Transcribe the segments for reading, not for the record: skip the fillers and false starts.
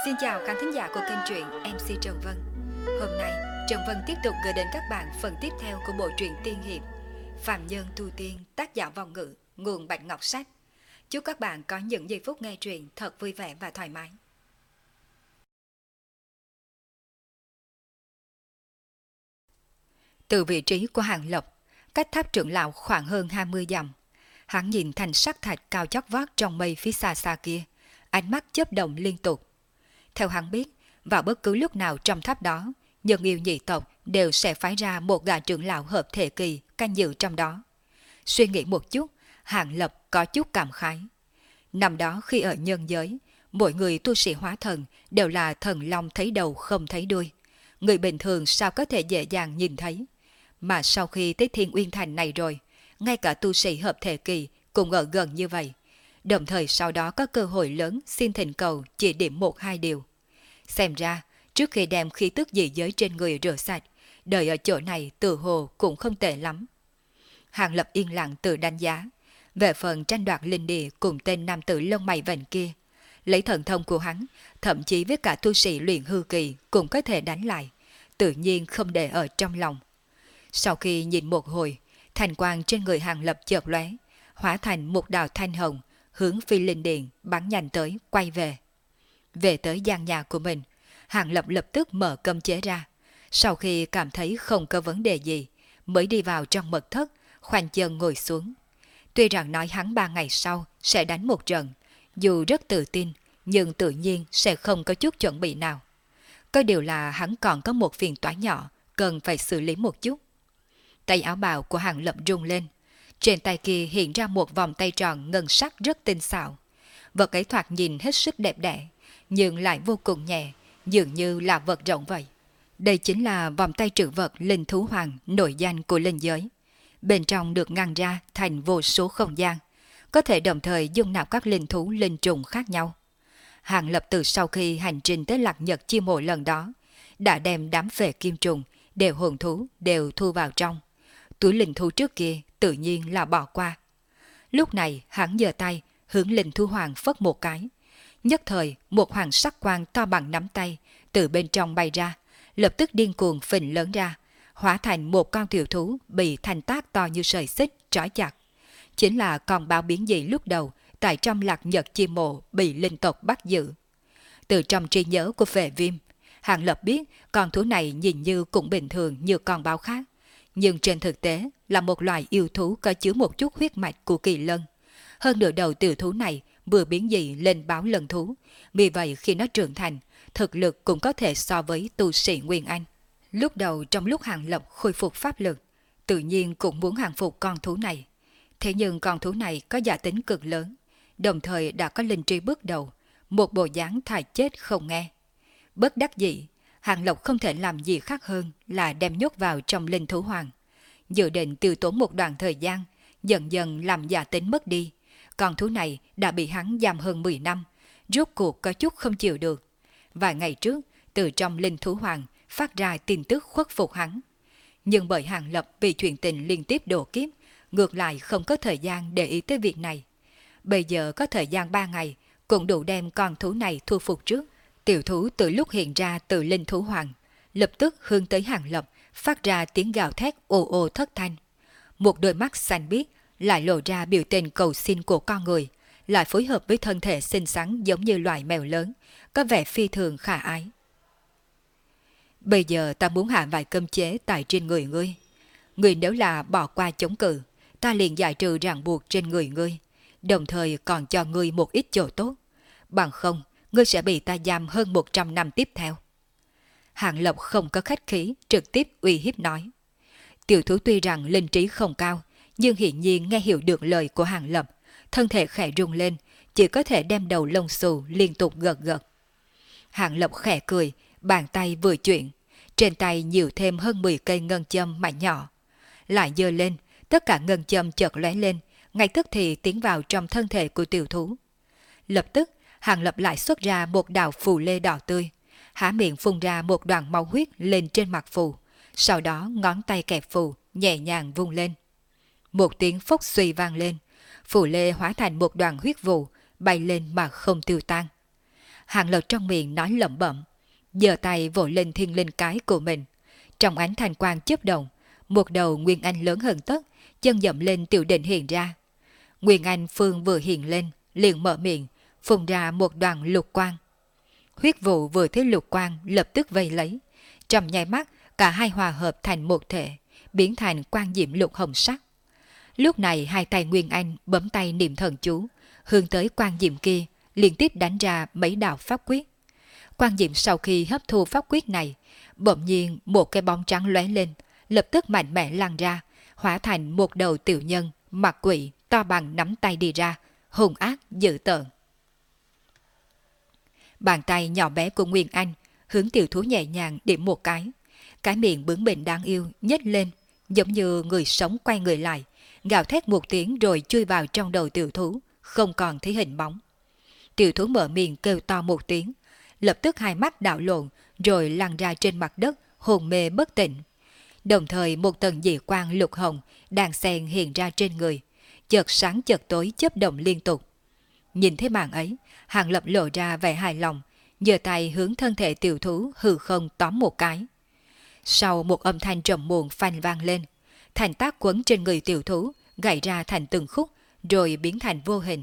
Xin chào khán thính giả của kênh truyện MC Trần Vân. Hôm nay, Trần Vân tiếp tục gửi đến các bạn phần tiếp theo của bộ truyện tiên hiệp Phạm Nhân Tu Tiên, tác giả Vong Ngữ, nguồn Bạch Ngọc Sách. Chúc các bạn có những giây phút nghe truyện thật vui vẻ và thoải mái. Từ vị trí của Hàng Lộc, cách tháp trưởng lão khoảng hơn 20 dặm, hắn nhìn thành sắc thạch cao chót vót trong mây phía xa xa kia, ánh mắt chớp động liên tục. Theo hắn biết, vào bất cứ lúc nào trong tháp đó, nhân yêu nhị tộc đều sẽ phái ra một gã trưởng lão hợp thể kỳ canh giữ trong đó. Suy nghĩ một chút, Hàng Lập có chút cảm khái. Năm đó khi ở nhân giới, mỗi người tu sĩ hóa thần đều là thần long thấy đầu không thấy đuôi. Người bình thường sao có thể dễ dàng nhìn thấy. Mà sau khi tới Thiên Uyên Thành này rồi, ngay cả tu sĩ hợp thể kỳ cũng ở gần như vậy. Đồng thời sau đó có cơ hội lớn xin thỉnh cầu chỉ điểm một hai điều. Xem ra, trước khi đem khí tức dị giới trên người rửa sạch, đời ở chỗ này tự hồ cũng không tệ lắm. Hàng Lập yên lặng tự đánh giá. Về phần tranh đoạt linh địa cùng tên nam tử lông mày vành kia, lấy thần thông của hắn, thậm chí với cả tu sĩ luyện hư kỳ cũng có thể đánh lại, tự nhiên không để ở trong lòng. Sau khi nhìn một hồi, thành quang trên người Hàng Lập chợt lóe, hóa thành một đạo thanh hồng, hướng phi linh điện bắn nhanh tới, quay về. Về tới gian nhà của mình, Hàng Lập lập tức mở cấm chế ra. Sau khi cảm thấy không có vấn đề gì, mới đi vào trong mật thất, khoanh chân ngồi xuống. Tuy rằng nói hắn 3 ngày sau sẽ đánh một trận, dù rất tự tin, nhưng tự nhiên sẽ không có chút chuẩn bị nào. Có điều là hắn còn có một phiền toái nhỏ, cần phải xử lý một chút. Tay áo bào của Hàng Lập rung lên. Trên tay kia hiện ra một vòng tay tròn ngân sắc rất tinh xảo. Vật ấy thoạt nhìn hết sức đẹp đẽ, nhưng lại vô cùng nhẹ, dường như là vật rộng vậy. Đây chính là vòng tay trữ vật linh thú hoàng nổi danh của linh giới. Bên trong được ngăn ra thành vô số không gian, có thể đồng thời dung nạp các linh thú linh trùng khác nhau. Hàng Lập từ sau khi hành trình tới Lạc Nhật Chi Mộ lần đó, đã đem đám phệ kim trùng, đều hồn thú đều thu vào trong. Túi linh thú trước kia tự nhiên là bỏ qua. Lúc này hắn giơ tay hướng linh thú hoàng phất một cái. Nhất thời một hoàng sắc quang to bằng nắm tay từ bên trong bay ra, lập tức điên cuồng phình lớn ra, hóa thành một con tiểu thú bị thanh tác to như sợi xích trói chặt. Chính là con báo biến dị lúc đầu tại trong Lạc Nhật Chi Mộ bị linh tộc bắt giữ. Từ trong trí nhớ của Phệ Viêm, Hàng Lập biết con thú này nhìn như cũng bình thường như con báo khác, nhưng trên thực tế là một loài yêu thú có chứa một chút huyết mạch của kỳ lân. Hơn nửa đầu tiểu thú này vừa biến dị lên báo lân thú, vì vậy khi nó trưởng thành, thực lực cũng có thể so với tu sĩ Nguyên Anh. Lúc đầu trong lúc Hàng Lập khôi phục pháp lực, tự nhiên cũng muốn hàng phục con thú này. Thế nhưng con thú này có giả tính cực lớn, đồng thời đã có linh trí bước đầu, một bộ dáng thà chết không nghe. Bất đắc dĩ, Hàng Lập không thể làm gì khác hơn là đem nhốt vào trong linh thú hoàng. Dự định tiêu tốn một đoạn thời gian, dần dần làm giả tính mất đi. Con thú này đã bị hắn giam hơn 10 năm, rốt cuộc có chút không chịu được. Vài ngày trước, từ trong linh thú hoàng phát ra tin tức khuất phục hắn. Nhưng bởi Hàng Lập vì chuyện tình liên tiếp độ kiếp, ngược lại không có thời gian để ý tới việc này. Bây giờ có thời gian 3 ngày, cũng đủ đem con thú này thu phục trước. Tiểu thú từ lúc hiện ra từ linh thú hoàng, lập tức hướng tới Hàng Lập, phát ra tiếng gào thét ồ ồ thất thanh. Một đôi mắt xanh biếc lại lộ ra biểu tình cầu xin của con người, lại phối hợp với thân thể xinh xắn giống như loài mèo lớn, có vẻ phi thường khả ái. Bây giờ ta muốn hạ vài cấm chế tại trên người ngươi. Ngươi nếu là bỏ qua chống cự, ta liền giải trừ ràng buộc trên người ngươi, đồng thời còn cho ngươi một ít chỗ tốt. Bằng không, ngươi sẽ bị ta giam hơn 100 năm tiếp theo. Hàng Lập không có khách khí, trực tiếp uy hiếp nói. Tiểu thú tuy rằng linh trí không cao, nhưng hiển nhiên nghe hiểu được lời của Hàng Lập, thân thể khẽ rung lên, chỉ có thể đem đầu lông xù liên tục gật gật. Hàng Lập khẽ cười, bàn tay vừa chuyển, trên tay nhiều thêm hơn 10 cây ngân châm mảnh nhỏ. Lại giơ lên, tất cả ngân châm chợt lóe lên, ngay tức thì tiến vào trong thân thể của tiểu thú. Lập tức, Hàng Lập lại xuất ra một đạo phù lê đỏ tươi, há miệng phun ra một đoàn máu huyết lên trên mặt phù, sau đó ngón tay kẹp phù, nhẹ nhàng vung lên. Một tiếng phốc suy vang lên, phù lê hóa thành một đoàn huyết vụ, bay lên mà không tiêu tan. Hàng Lập trong miệng nói lẩm bẩm, giơ tay vỗ lên thiên linh cái của mình. Trong ánh thanh quang chớp động, một đầu Nguyên Anh lớn hơn tất, chân dậm lên tiểu định hiện ra. Nguyên Anh Phương vừa hiện lên, liền mở miệng, phun ra một đoàn lục quang. Huyết vụ vừa thấy lục quang lập tức vây lấy. Trong nháy mắt, cả hai hòa hợp thành một thể, biến thành quang diệm lục hồng sắc. Lúc này hai tay Nguyên Anh bấm tay niệm thần chú, hướng tới quang diệm kia, liên tiếp đánh ra mấy đạo pháp quyết. Quang diệm sau khi hấp thu pháp quyết này, bỗng nhiên một cái bóng trắng lóe lên, lập tức mạnh mẽ lan ra, hóa thành một đầu tiểu nhân, mặt quỷ, to bằng nắm tay đi ra, hung ác dữ tợn. Bàn tay nhỏ bé của Nguyên Anh hướng tiểu thú nhẹ nhàng điểm một cái miệng bướng bỉnh đáng yêu nhếch lên, giống như người sống quay người lại, gào thét một tiếng rồi chui vào trong đầu tiểu thú, không còn thấy hình bóng. Tiểu thú mở miệng kêu to một tiếng, lập tức hai mắt đảo lộn rồi lăn ra trên mặt đất, hồn mê bất tỉnh. Đồng thời một tầng dị quang lục hồng đang xen hiện ra trên người, chợt sáng chợt tối chớp động liên tục. Nhìn thấy màn ấy, Hàng Lập lộ ra vẻ hài lòng, giơ tay hướng thân thể tiểu thú hư không tóm một cái. Sau một âm thanh trầm muộn phanh vang lên, thành tác quấn trên người tiểu thú gãy ra thành từng khúc rồi biến thành vô hình.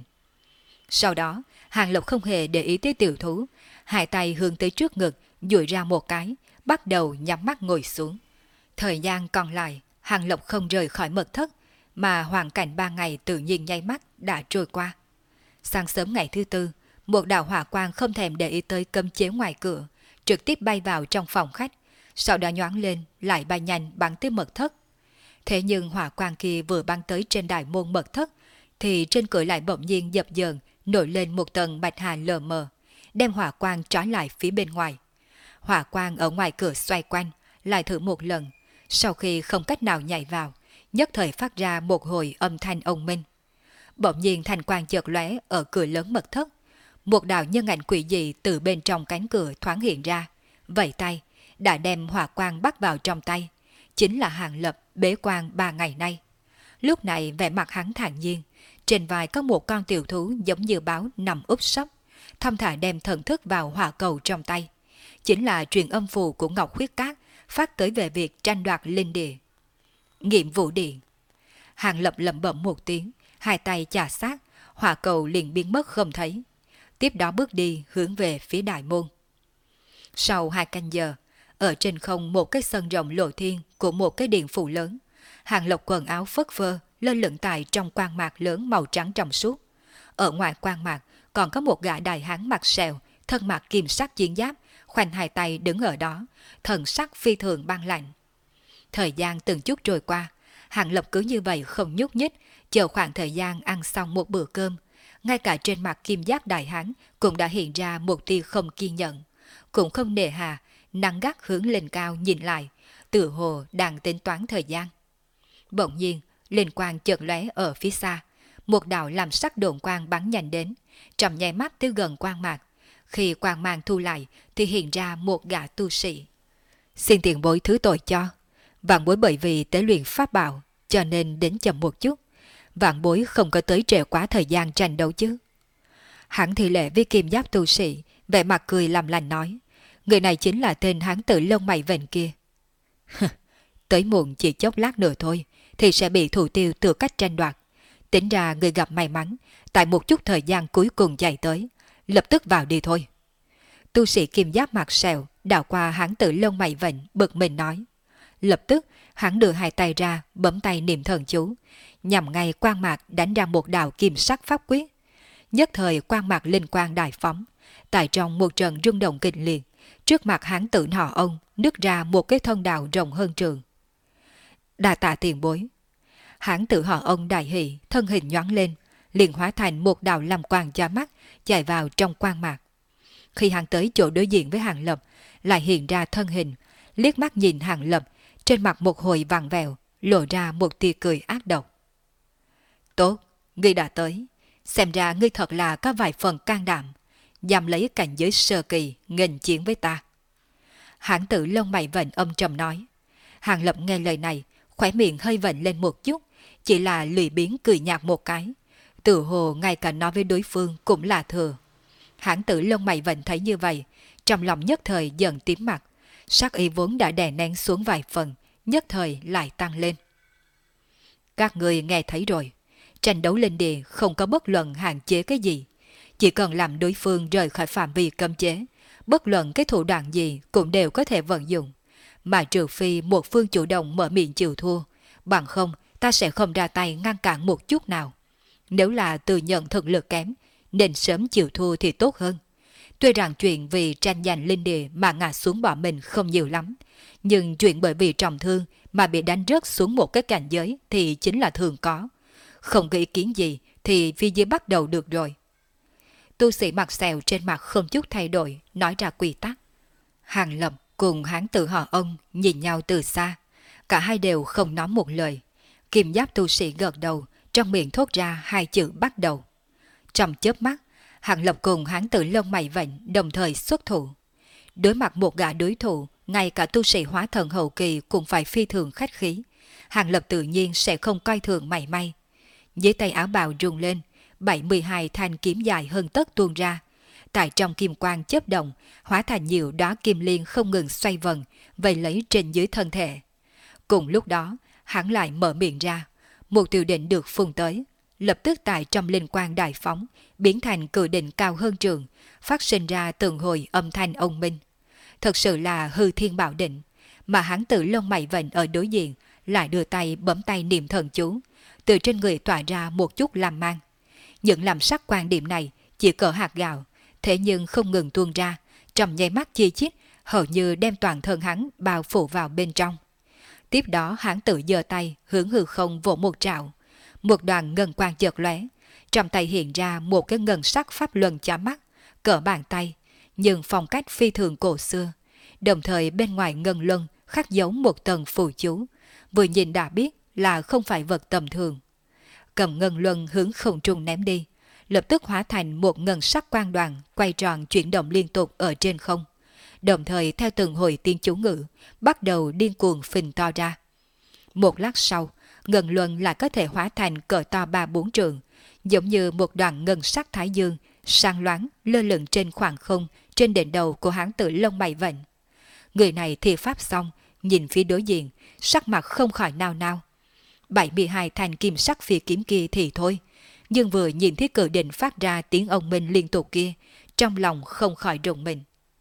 Sau đó, Hàng Lập không hề để ý tới tiểu thú, hai tay hướng tới trước ngực, duỗi ra một cái, bắt đầu nhắm mắt ngồi xuống. Thời gian còn lại, Hàng Lập không rời khỏi mật thất, mà hoàn cảnh 3 ngày tự nhiên nháy mắt đã trôi qua. Sáng sớm ngày thứ tư, một đạo hỏa quang không thèm để ý tới cấm chế ngoài cửa, trực tiếp bay vào trong phòng khách, sau đó nhoáng lên lại bay nhanh bắn tới mật thất. Thế nhưng hỏa quang kia vừa bắn tới trên đại môn mật thất, thì trên cửa lại bỗng nhiên dập dờn nổi lên một tầng bạch hà lờ mờ, đem hỏa quang trói lại phía bên ngoài. Hỏa quang ở ngoài cửa xoay quanh, lại thử một lần, sau khi không cách nào nhảy vào, nhất thời phát ra một hồi âm thanh ông minh. Bỗng nhiên thành quang chợt lóe ở cửa lớn mật thất, một đạo nhân ảnh quỷ dị từ bên trong cánh cửa thoáng hiện ra, vẫy tay đã đem hỏa quang bắt vào trong tay, chính là Hàng Lập bế quan 3 ngày nay. Lúc này vẻ mặt hắn thản nhiên, trên vai có một con tiểu thú giống như báo nằm úp sấp, thong thả đem thần thức vào hỏa cầu trong tay, chính là truyền âm phù của Ngọc Huyết Cát phát tới về việc tranh đoạt linh địa. Nghiệm vụ điện. Hàng Lập lẩm bẩm một tiếng, hai tay chà sát, hỏa cầu liền biến mất không thấy. Tiếp đó bước đi hướng về phía đại môn. Sau 2 canh giờ, ở trên không một cái sân rộng lộ thiên của một cái điện phủ lớn, Hàng Lập quần áo phất phơ lơ lửng tại trong quang mạc lớn màu trắng trong suốt. Ở ngoài quang mạc còn có một gã đại hán mặt sẹo, thân mặc kim sắc chiến giáp, khoanh hai tay đứng ở đó, thần sắc phi thường băng lạnh. Thời gian từng chút trôi qua, Hàng Lập cứ như vậy không nhúc nhích, chờ khoảng thời gian ăn xong một bữa cơm. Ngay cả trên mặt kim giáp đại hán cũng đã hiện ra một tia không kiên nhẫn, cũng không nề hà, nắng gắt hướng lên cao nhìn lại, tự hồ đang tính toán thời gian. Bỗng nhiên, linh quang chợt lóe ở phía xa, một đạo làm sắc độn quang bắn nhanh đến, trong nháy mắt tới gần quang mạc. Khi quang mang thu lại thì hiện ra một gã tu sĩ. Xin tiền bối thứ tội cho, vạn bối bởi vì tế luyện pháp bảo cho nên đến chậm một chút, vạn bối không có tới trễ quá thời gian tranh đấu chứ. Hắn thì lệ với kim giáp tu sĩ, vẻ mặt cười làm lành nói, người này chính là tên hán tử lông mày vện kia. Tới muộn chỉ chốc lát nữa thôi thì sẽ bị thủ tiêu từ cách tranh đoạt. Tính ra người gặp may mắn, tại một chút thời gian cuối cùng chạy tới, lập tức vào đi thôi. Tu sĩ kim giáp mặt sẹo đảo qua hán tử lông mày vện bực mình nói. Lập tức hắn đưa hai tay ra, bấm tay niệm thần chú, nhằm ngay quang mạc đánh ra một đạo kim sắc pháp quyết. Nhất thời quang mạc linh quang đại phóng, tại trong một trận rung động kịch liệt, trước mặt hán tử họ ông nứt ra một cái thông đạo rộng hơn trường. Đa tạ tiền bối. Hán tử họ ông đại hỷ, thân hình nhoáng lên, liền hóa thành một đạo làm quang cho mắt, chạy vào trong quang mạc. Khi hắn tới chỗ đối diện với Hàng Lập, lại hiện ra thân hình, liếc mắt nhìn Hàng Lập, trên mặt một hồi vặn vẹo, lộ ra một tia cười ác độc. Tốt, ngươi đã tới, xem ra ngươi thật là có vài phần can đảm, dám lấy cảnh giới sơ kỳ nghênh chiến với ta. Hán tử lông mày vện âm trầm nói. Hàng Lập nghe lời này, khóe miệng hơi vện lên một chút, chỉ là lười biếng cười nhạt một cái, tự hồ ngay cả nói với đối phương cũng là thừa. Hãn tử lông mày vệnh thấy như vậy, trong lòng nhất thời dần tím mặt, sát ý vốn đã đè nén xuống vài phần, nhất thời lại tăng lên. Các người nghe thấy rồi, tranh đấu linh địa không có bất luận hạn chế cái gì, chỉ cần làm đối phương rời khỏi phạm vi cấm chế, bất luận cái thủ đoạn gì cũng đều có thể vận dụng, mà trừ phi một phương chủ động mở miệng chịu thua, bằng không ta sẽ không ra tay ngăn cản một chút nào. Nếu là tự nhận thực lực kém, nên sớm chịu thua thì tốt hơn. Tuy rằng chuyện vì tranh giành linh địa mà ngã xuống bỏ mình không nhiều lắm, nhưng chuyện bởi vì trọng thương mà bị đánh rớt xuống một cái cảnh giới thì chính là thường có. Không có ý kiến gì thì phía dưới bắt đầu được rồi. Tu sĩ mặt xèo trên mặt không chút thay đổi, nói ra quy tắc. Hàng Lập cùng hán tử họ ông nhìn nhau từ xa, cả hai đều không nói một lời. Kim giáp tu sĩ gật đầu, trong miệng thốt ra hai chữ bắt đầu. Trong chớp mắt, Hàng Lập cùng hán tử lông mày vệnh đồng thời xuất thủ. Đối mặt một gã đối thủ, ngay cả tu sĩ hóa thần hậu kỳ cũng phải phi thường khách khí. Hàng Lập tự nhiên sẽ không coi thường mảy may. Dưới tay áo bào rung lên, 72 thanh kiếm dài hơn tấc tuôn ra. Tại trong kim quang chớp động, hóa thành nhiều đóa kim liên không ngừng xoay vần, vây lấy trên dưới thân thể. Cùng lúc đó, hắn lại mở miệng ra, một tiểu định được phun tới, lập tức tại trong linh quang đại phóng, biến thành cự định cao hơn trường, phát sinh ra từng hồi âm thanh ông minh. Thật sự là hư thiên bảo định, mà hắn tự lông mày vệnh ở đối diện, lại đưa tay bấm tay niệm thần chú, từ trên người tỏa ra một chút lam mang. Những làm sắc quan điểm này chỉ cỡ hạt gạo, thế nhưng không ngừng tuôn ra, trong nháy mắt chi chít, hầu như đem toàn thân hắn bao phủ vào bên trong. Tiếp đó hắn tự giơ tay hướng hư không vỗ một trạo, một đoàn ngân quang chợt lóe, trong tay hiện ra một cái ngân sắc pháp luân chói mắt, cỡ bàn tay, nhưng phong cách phi thường cổ xưa, đồng thời bên ngoài ngân luân khắc dấu một tầng phù chú, vừa nhìn đã biết là không phải vật tầm thường. Cầm ngân luân hướng không trung ném đi, lập tức hóa thành một ngân sắc quang đoàn quay tròn chuyển động liên tục ở trên không, đồng thời theo từng hồi tiên chú ngữ bắt đầu điên cuồng phình to ra. Một lát sau, ngân luân lại có thể hóa thành cỡ to 3-4 trượng, giống như một đoàn ngân sắc thái dương sáng loáng lơ lửng trên khoảng không trên đỉnh đầu của hán tử lông mày vệnh. Người này thi pháp xong, nhìn phía đối diện, sắc mặt không khỏi nao nao. 72 thanh kim sắc phi kiếm kia thì thôi, nhưng vừa nhìn thấy cự định phát ra tiếng ông minh liên tục kia, trong lòng không khỏi rùng mình.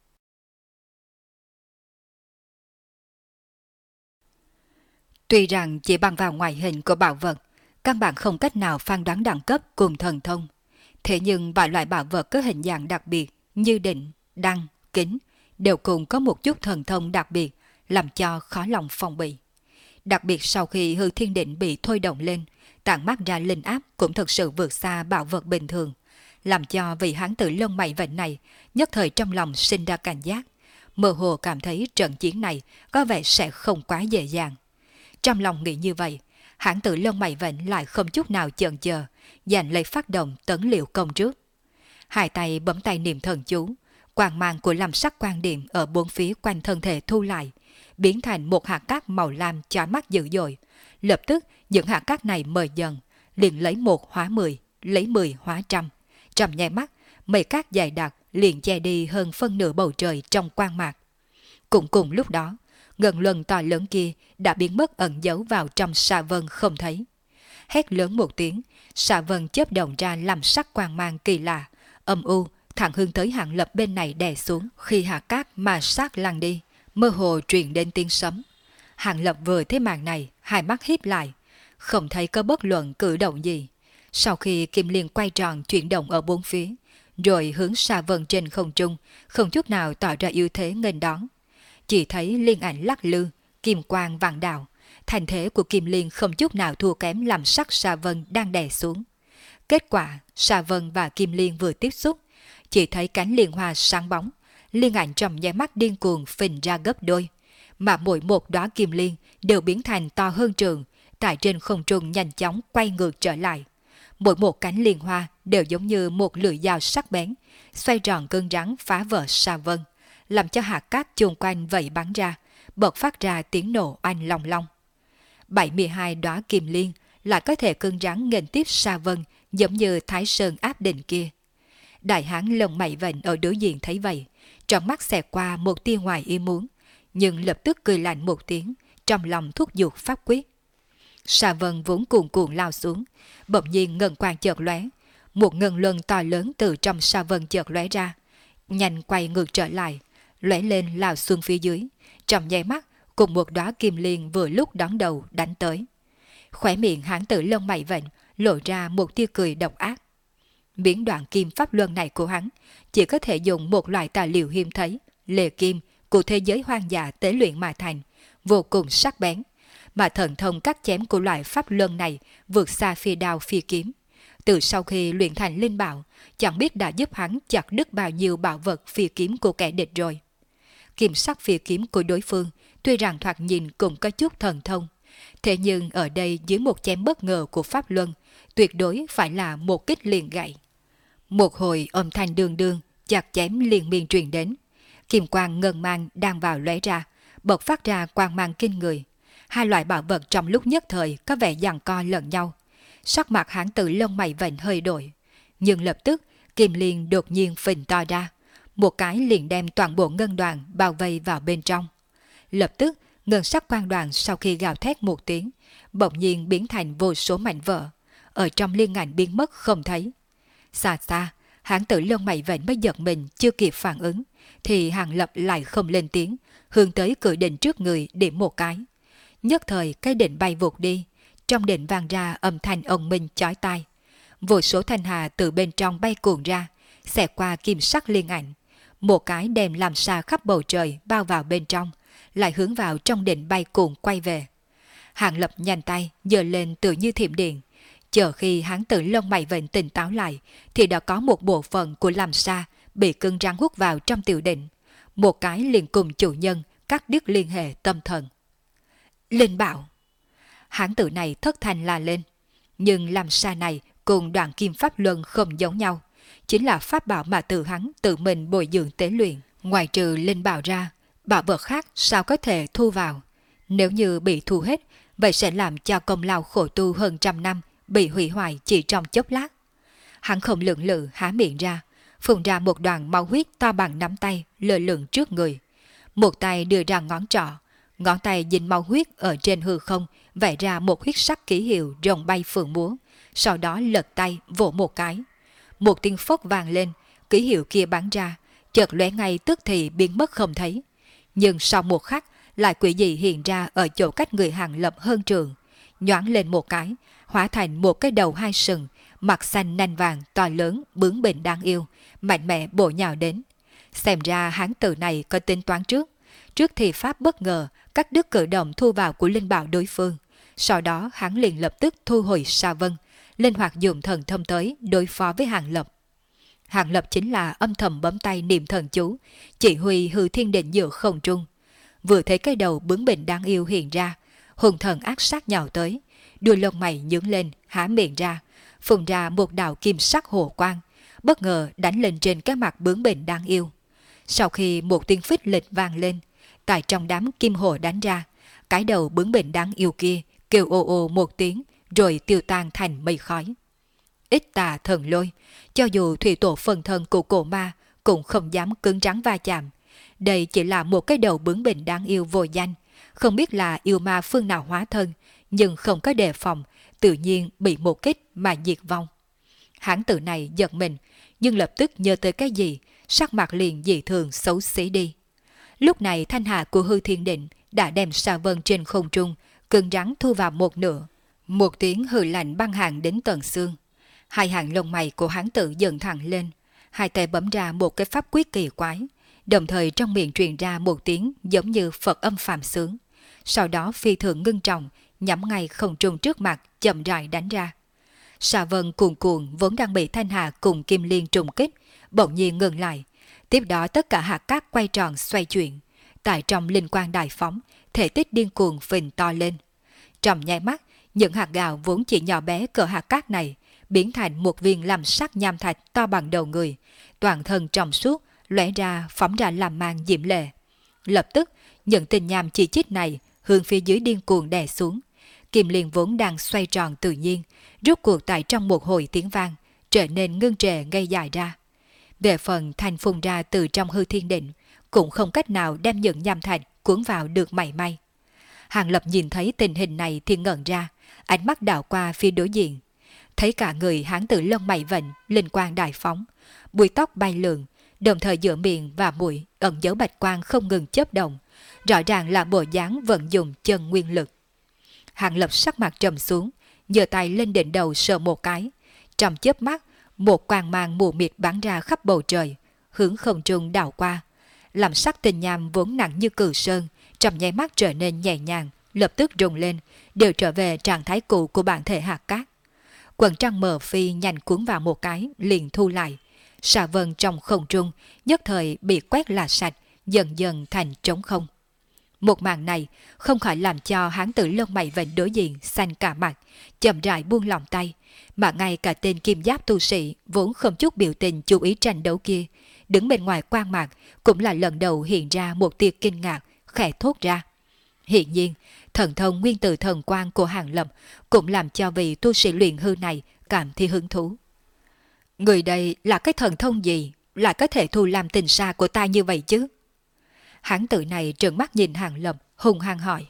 Tuy rằng chỉ bằng vào ngoại hình của bảo vật, căn bản không cách nào phán đoán đẳng cấp cùng thần thông. Thế nhưng vài loại bảo vật có hình dạng đặc biệt như định, đăng, kính đều cùng có một chút thần thông đặc biệt, làm cho khó lòng phòng bị. Đặc biệt sau khi hư thiên định bị thôi động lên, tản mát ra linh áp cũng thực sự vượt xa bảo vật bình thường, làm cho vị hán tử lông mày vệnh này nhất thời trong lòng sinh ra cảnh giác, mơ hồ cảm thấy trận chiến này có vẻ sẽ không quá dễ dàng. Trong lòng nghĩ như vậy, hán tử lông mày vệnh lại không chút nào chần chờ, giành lấy phát động tấn liệu công trước. Hai tay bấm tay niệm thần chú, quang mang của lam sắc quan điểm ở bốn phía quanh thân thể thu lại, biến thành một hạt cát màu lam chói mắt dữ dội. Lập tức những hạt cát này mờ dần, liền lấy 1 hóa 10, lấy 10 hóa trăm. Trong nháy mắt, mây cát dày đặc liền che đi hơn phân nửa bầu trời trong quang mạc. Cũng cùng lúc đó, ngân luân to lớn kia đã biến mất ẩn giấu vào trong sa vân không thấy. Hét lớn một tiếng, sa vân chớp động ra làm sắc quang mang kỳ lạ, âm u, thẳng hướng tới Hàng Lập bên này đè xuống. Khi hạt cát mà sát lăn đi, mơ hồ truyền đến tiếng sấm. Hàng Lập vừa thấy màn này, hai mắt híp lại, không thấy có bất luận cử động gì. Sau khi kim liên quay tròn chuyển động ở bốn phía, rồi hướng sa vân trên không trung, không chút nào tỏ ra ưu thế nghênh đón. Chỉ thấy liên ảnh lắc lư, kim quang vạn đạo, thành thế của kim liên không chút nào thua kém làm sắc sa vân đang đè xuống. Kết quả, sa vân và kim liên vừa tiếp xúc, chỉ thấy cánh liên hoa sáng bóng, liên ảnh trong nháy mắt điên cuồng phình ra gấp đôi, mà mỗi một đóa kim liên đều biến thành to hơn trường, tại trên không trung nhanh chóng quay ngược trở lại. Mỗi một cánh liên hoa đều giống như một lưỡi dao sắc bén, xoay tròn cứng rắn phá vỡ sa vân, làm cho hạt cát chung quanh vẩy bắn ra, bật phát ra tiếng nổ oanh long long. 72 đóa kim liên lại có thể cứng rắn nghênh tiếp sa vân, giống như Thái Sơn áp đỉnh kia. Đại hán lông mày vệnh ở đối diện thấy vậy, trong mắt xẹt qua một tia ngoài ý muốn, nhưng lập tức cười lạnh một tiếng, trong lòng thúc giục pháp quyết. Sa vân vốn cuồn cuộn lao xuống, bỗng nhiên ngân quang chợt lóe, một ngân luân to lớn từ trong sa vân chợt lóe ra, nhanh quay ngược trở lại, lóe lên lao xuống phía dưới, trong nháy mắt cùng một đóa kim liên vừa lúc đón đầu đánh tới. Khóe miệng hán tử lông mày vệnh lộ ra một tia cười độc ác. Biến đoạn kim pháp luân này của hắn chỉ có thể dùng một loại tài liệu hiếm thấy, lề kim của thế giới hoang dã tế luyện mà thành, vô cùng sắc bén, mà thần thông cắt chém của loại pháp luân này vượt xa phi đao phi kiếm. Từ sau khi luyện thành linh bảo, chẳng biết đã giúp hắn chặt đứt bao nhiêu bảo vật phi kiếm của kẻ địch rồi. Kim sắc phi kiếm của đối phương tuy rằng thoạt nhìn cũng có chút thần thông, thế nhưng ở đây dưới một chém bất ngờ của pháp luân, tuyệt đối phải là một kích liền gãy. Một hồi âm thanh đường đường, chặt chém liền miên truyền đến. Kim quang ngân mang đang vào lóe ra, bộc phát ra quang mang kinh người. Hai loại bảo vật trong lúc nhất thời có vẻ giằng co lẫn nhau. Sắc mặt hán tử lông mày vệnh hơi đổi, nhưng lập tức kim liên đột nhiên phình to ra, một cái liền đem toàn bộ ngân đoàn bao vây vào bên trong. Lập tức ngân sắc quang đoàn sau khi gào thét một tiếng, bỗng nhiên biến thành vô số mảnh vỡ, ở trong liên ngành biến mất không thấy. Xa xa, hán tử lông mày vệnh mới giật mình chưa kịp phản ứng, thì Hàng Lập lại không lên tiếng, hướng tới cự định trước người điểm một cái. Nhất thời cái định bay vụt đi, trong định vang ra âm thanh ông minh chói tai. Vô số thanh hà từ bên trong bay cuồn ra, xẹt qua kim sắc liên ảnh, một cái đem làm xa khắp bầu trời bao vào bên trong, lại hướng vào trong định bay cuồn quay về. Hàng Lập nhanh tay giơ lên tự như thiểm điện. Chờ khi hán tử lông mày vệnh tỉnh táo lại, thì đã có một bộ phận của làm sa bị cứng rắn hút vào trong tiểu định, một cái liền cùng chủ nhân cắt đứt liên hệ tâm thần. Linh bảo! Hán tử này thất thanh la lên, nhưng làm sa này cùng đoạn kim pháp luân không giống nhau, chính là pháp bảo mà tự hắn tự mình bồi dưỡng tế luyện. Ngoài trừ linh bảo ra, bảo vật khác sao có thể thu vào? Nếu như bị thu hết, vậy sẽ làm cho công lao khổ tu hơn trăm năm bị hủy hoại chỉ trong chốc lát. Hắn không lưỡng lự há miệng ra, phun ra một đoàn máu huyết to bằng nắm tay lơ lửng trước người. Một tay đưa ra ngón trỏ, ngón tay dính máu huyết ở trên hư không, vẽ ra một huyết sắc ký hiệu rồng bay phượng múa, sau đó lật tay vỗ một cái. Một tiếng phốc vang lên, ký hiệu kia bắn ra, chợt lóe ngay tức thì biến mất không thấy. Nhưng sau một khắc, lại quỷ dị hiện ra ở chỗ cách người Hàng Lập hơn trường, nhoáng lên một cái, hóa thành một cái đầu hai sừng, mặt xanh nanh vàng to lớn bướng bỉnh đáng yêu, mạnh mẽ bổ nhào đến. Xem ra hán tử này có tính toán trước thì pháp bất ngờ cắt đứt cử động thu vào của linh bảo đối phương, sau đó hắn liền lập tức thu hồi Sa Vân, linh hoạt dùng thần thông tới đối phó với Hàng Lập. Hàng Lập chính là âm thầm bấm tay niệm thần chú, chỉ huy hư thiên định giữa không trung. Vừa thấy cái đầu bướng bỉnh đáng yêu hiện ra, hùng thần ác sát nhào tới, đuôi lông mày nhướng lên, há miệng ra, phun ra một đạo kim sắc hồ quang, bất ngờ đánh lên trên cái mặt bướng bỉnh đáng yêu. Sau khi một tiếng phích lịch vang lên, tại trong đám kim hồ đánh ra, cái đầu bướng bỉnh đáng yêu kia kêu ồ ồ một tiếng, rồi tiêu tan thành mây khói. Ít tà thần lôi, cho dù thủy tổ phần thân của cổ ma cũng không dám cứng rắn va chạm. Đây chỉ là một cái đầu bướng bỉnh đáng yêu vô danh, không biết là yêu ma phương nào hóa thân, nhưng không có đề phòng, tự nhiên bị một kích mà diệt vong. Hán tử này giật mình, nhưng lập tức nhớ tới cái gì, sắc mặt liền dị thường xấu xí đi. Lúc này thanh hà của hư thiên định đã đem Sa Vân trên không trung, cứng rắn thu vào một nửa. Một tiếng hừ lạnh băng hàng đến tận xương. Hai hàng lông mày của hán tử dựng thẳng lên, hai tay bấm ra một cái pháp quyết kỳ quái, đồng thời trong miệng truyền ra một tiếng giống như Phật âm phàm sướng. Sau đó phi thường ngưng trọng, nhắm ngay không trung trước mặt, chậm rãi đánh ra. Sa Vân cuồn cuộn vốn đang bị thanh hà cùng kim liên trùng kích, bỗng nhiên ngừng lại. Tiếp đó tất cả hạt cát quay tròn xoay chuyển. Tại trong linh quang đại phóng, thể tích điên cuồng phình to lên. Trong nháy mắt, những hạt gạo vốn chỉ nhỏ bé cỡ hạt cát này biến thành một viên làm sắc nham thạch to bằng đầu người, toàn thân trong suốt, lóe ra phóng ra làm mang diễm lệ. Lập tức, những tinh nham chỉ chít này hướng phía dưới điên cuồng đè xuống. Kim liên vốn đang xoay tròn tự nhiên, rút cuộc tại trong một hồi tiếng vang, trở nên ngưng trệ gây dài ra. Về phần thanh phun ra từ trong hư thiên định, cũng không cách nào đem những nham thạch cuốn vào được mảy may. Hàng Lập nhìn thấy tình hình này thì ngẩn ra, ánh mắt đảo qua phía đối diện. Thấy cả người hán tử lông mày vệnh, linh quang đại phóng, bùi tóc bay lượn, đồng thời giữa miệng và mũi ẩn dấu bạch quang không ngừng chớp động, rõ ràng là bộ dáng vận dụng chân nguyên lực. Hàng Lập sắc mặt trầm xuống, giơ tay lên đỉnh đầu sờ một cái, trong chớp mắt, một quang mang mù mịt bắn ra khắp bầu trời, hướng không trung đảo qua, làm sắc tình nham vốn nặng như cử sơn, trong nháy mắt trở nên nhẹ nhàng, lập tức rung lên, đều trở về trạng thái cũ của bản thể hạt cát. Quần trăng mờ phi nhanh cuốn vào một cái, liền thu lại. Xà vân trong không trung, nhất thời bị quét là sạch, dần dần thành trống không. Một màn này không khỏi làm cho hán tử lông mày vệnh đối diện xanh cả mặt, chậm rãi buông lòng tay, mà ngay cả tên kim giáp tu sĩ vốn không chút biểu tình chú ý tranh đấu kia, đứng bên ngoài quan mạc cũng là lần đầu hiện ra một tia kinh ngạc, khẽ thốt ra. Hiện nhiên, thần thông nguyên tử thần quang của Hàng Lập cũng làm cho vị tu sĩ luyện hư này cảm thấy hứng thú. Người đây là cái thần thông gì, lại có thể thu làm tình xa của ta như vậy chứ? Hán tử này trợn mắt nhìn Hàng Lập, hung hăng hỏi.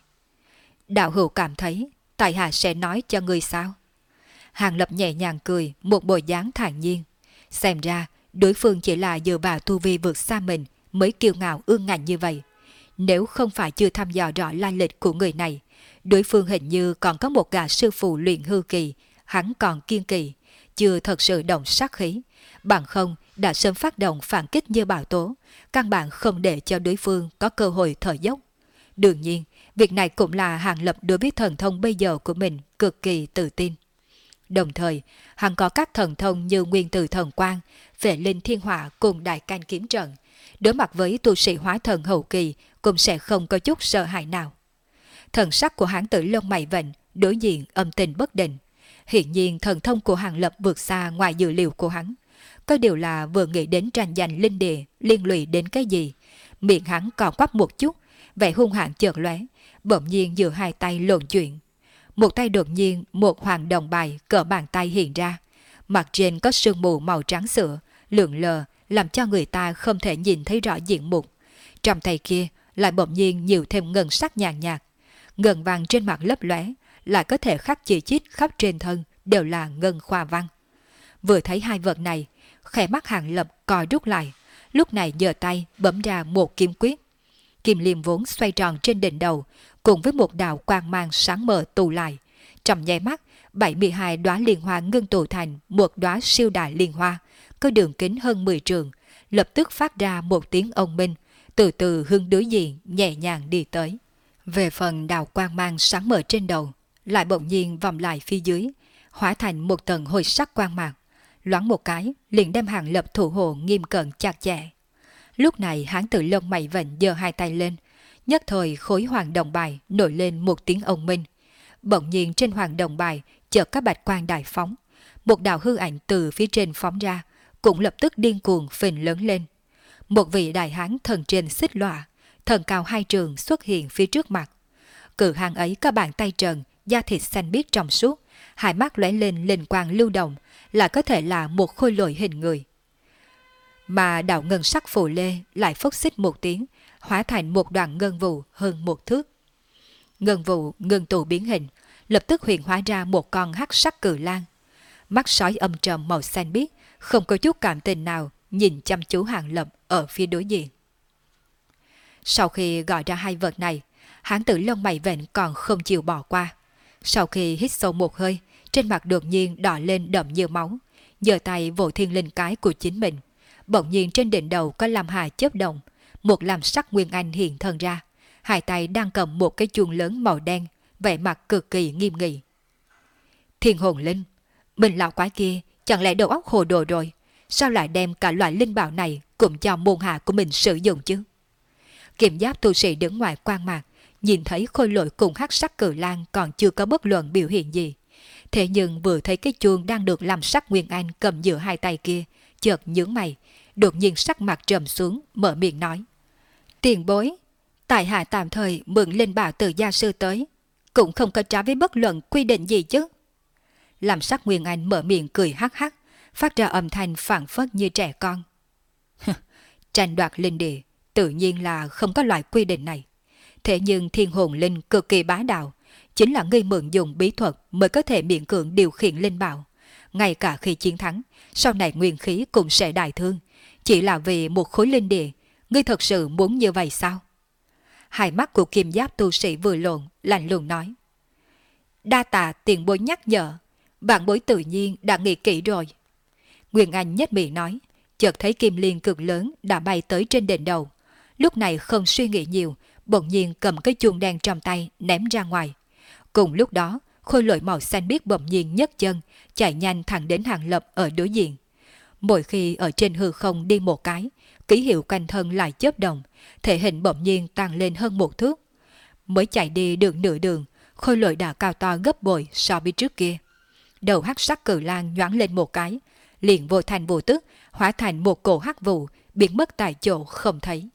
Đạo hữu cảm thấy, tại hạ sẽ nói cho người sao? Hàng Lập nhẹ nhàng cười, một bộ dáng thản nhiên. Xem ra, đối phương chỉ là dựa vào tu vi vượt xa mình mới kiêu ngạo ương ngạnh như vậy. Nếu không phải chưa thăm dò rõ lai lịch của người này, đối phương hình như còn có một gã sư phụ luyện hư kỳ, hắn còn kiên kỳ, chưa thật sự động sát khí, bằng không đã sớm phát động phản kích như bão tố, căn bản không để cho đối phương có cơ hội thở dốc. Đương nhiên, việc này cũng là Hàng Lập đối với thần thông bây giờ của mình cực kỳ tự tin. Đồng thời, hắn có các thần thông như nguyên tử thần quang, vệ linh thiên hỏa cùng đại canh kiếm trận. Đối mặt với tu sĩ hóa thần hậu kỳ cũng sẽ không có chút sợ hãi nào. Thần sắc của hán tử lông mày vệnh đối diện âm tình bất định. Hiện nhiên thần thông của Hàng Lập vượt xa ngoài dự liệu của hắn. Có điều là vừa nghĩ đến tranh giành linh địa liên lụy đến cái gì, miệng hắn còn quắp một chút, vẻ hung hãn chợt lóe, bỗng nhiên giữa hai tay lộn chuyển. Một tay đột nhiên một hoàng đồng bài cỡ bàn tay hiện ra, mặt trên có sương mù màu trắng sữa, lượn lờ làm cho người ta không thể nhìn thấy rõ diện mục. Trong tay kia lại bỗng nhiên nhiều thêm ngân sắc nhàn nhạt, ngân vàng trên mặt lấp lóe, lại có thể khắc chỉ chít khắp trên thân đều là ngân khoa văn. Vừa thấy hai vật này, khẽ mắt Hàng Lập co rút lại, lúc này giơ tay bấm ra một kim quyết. Kim liêm vốn xoay tròn trên đỉnh đầu, cùng với một đạo quang mang sáng mờ tụ lại. Trong nháy mắt, 72 đóa liên hoa ngưng tụ thành một đóa siêu đại liên hoa, có đường kính hơn 10 trượng, lập tức phát ra một tiếng ông minh, từ từ hướng đối diện nhẹ nhàng đi tới. Về phần đạo quang mang sáng mờ trên đầu, lại bỗng nhiên vòng lại phía dưới, hóa thành một tầng hồi sắc quang mạc, loáng một cái liền đem Hàng Lập thủ hộ nghiêm cẩn chặt chẽ. Lúc này hán tử lông mày vệnh giơ hai tay lên, nhất thời khối hoàng đồng bài nổi lên một tiếng ông minh. Bỗng nhiên trên hoàng đồng bài chợt các bạch quang đại phóng, một đạo hư ảnh từ phía trên phóng ra, cũng lập tức điên cuồng phình lớn lên. Một vị đại hán thần trên xích lọa, thần cao hai trường xuất hiện phía trước mặt. Cự hán ấy có bàn tay trần, da thịt xanh biếc trong suốt, hai mắt lóe lên linh quang lưu động, là có thể là một khôi lỗi hình người. Mà đạo ngân sắc phù lê lại phốc xích một tiếng, hóa thành một đoạn ngân vụ hơn một thước. Ngân vụ ngân tụ biến hình, lập tức hiện hóa ra một con hắc sắc cự lang. Mắt sói âm trầm màu xanh biếc, không có chút cảm tình nào, nhìn chăm chú Hàng Lập ở phía đối diện. Sau khi gọi ra hai vật này, hán tử lông mày vệnh còn không chịu bỏ qua. Sau khi hít sâu một hơi, trên mặt đột nhiên đỏ lên đậm như máu, giơ tay vỗ thiên linh cái của chính mình. Bỗng nhiên trên đỉnh đầu có lam hà chớp động, một lam sắc nguyên anh hiện thân ra, hai tay đang cầm một cái chuông lớn màu đen, vẻ mặt cực kỳ nghiêm nghị. Thiên hồn linh, mình lão quái kia chẳng lẽ đầu óc hồ đồ rồi, sao lại đem cả loại linh bảo này cũng cho môn hạ của mình sử dụng chứ? Kiểm giáp tu sĩ đứng ngoài quan mạc, nhìn thấy khôi lỗi cùng hắc sắc cự lang còn chưa có bất luận biểu hiện gì. Thế nhưng vừa thấy cái chuông đang được làm sắc nguyên anh cầm giữa hai tay kia, chợt nhướng mày, đột nhiên sắc mặt trầm xuống, mở miệng nói. Tiền bối, tại hạ tạm thời mượn linh bảo từ gia sư tới, cũng không có trái với bất luận quy định gì chứ. Làm sắc nguyên anh mở miệng cười hắc hắc, phát ra âm thanh phảng phất như trẻ con. Tranh đoạt linh địa tự nhiên là không có loại quy định này. Thế nhưng thiên hồn linh cực kỳ bá đạo, chính là ngươi mượn dùng bí thuật mới có thể miễn cưỡng điều khiển linh bảo. Ngay cả khi chiến thắng, sau này nguyên khí cũng sẽ đại thương. Chỉ là vì một khối linh địa, ngươi thật sự muốn như vậy sao? Hai mắt của kim giáp tu sĩ vừa lộn, lạnh lùng nói. Đa tạ tiền bối nhắc nhở, vạn bối tự nhiên đã nghĩ kỹ rồi. Nguyên Anh nhất miệng nói, chợt thấy kim liên cực lớn đã bay tới trên đỉnh đầu. Lúc này không suy nghĩ nhiều, bỗng nhiên cầm cái chuông đen trong tay ném ra ngoài. Cùng lúc đó, khôi lỗi màu xanh biếc bỗng nhiên nhấc chân, chạy nhanh thẳng đến Hàng Lập ở đối diện. Mỗi khi ở trên hư không đi một cái, ký hiệu quanh thân lại chớp động, thể hình bỗng nhiên tăng lên hơn một thước. Mới chạy đi được nửa đường, khôi lỗi đã cao to gấp bội so với trước kia. Đầu hắc sắc cử lang nhoáng lên một cái, liền vô thành vô tức, hóa thành một cổ hắc vụ, biến mất tại chỗ không thấy.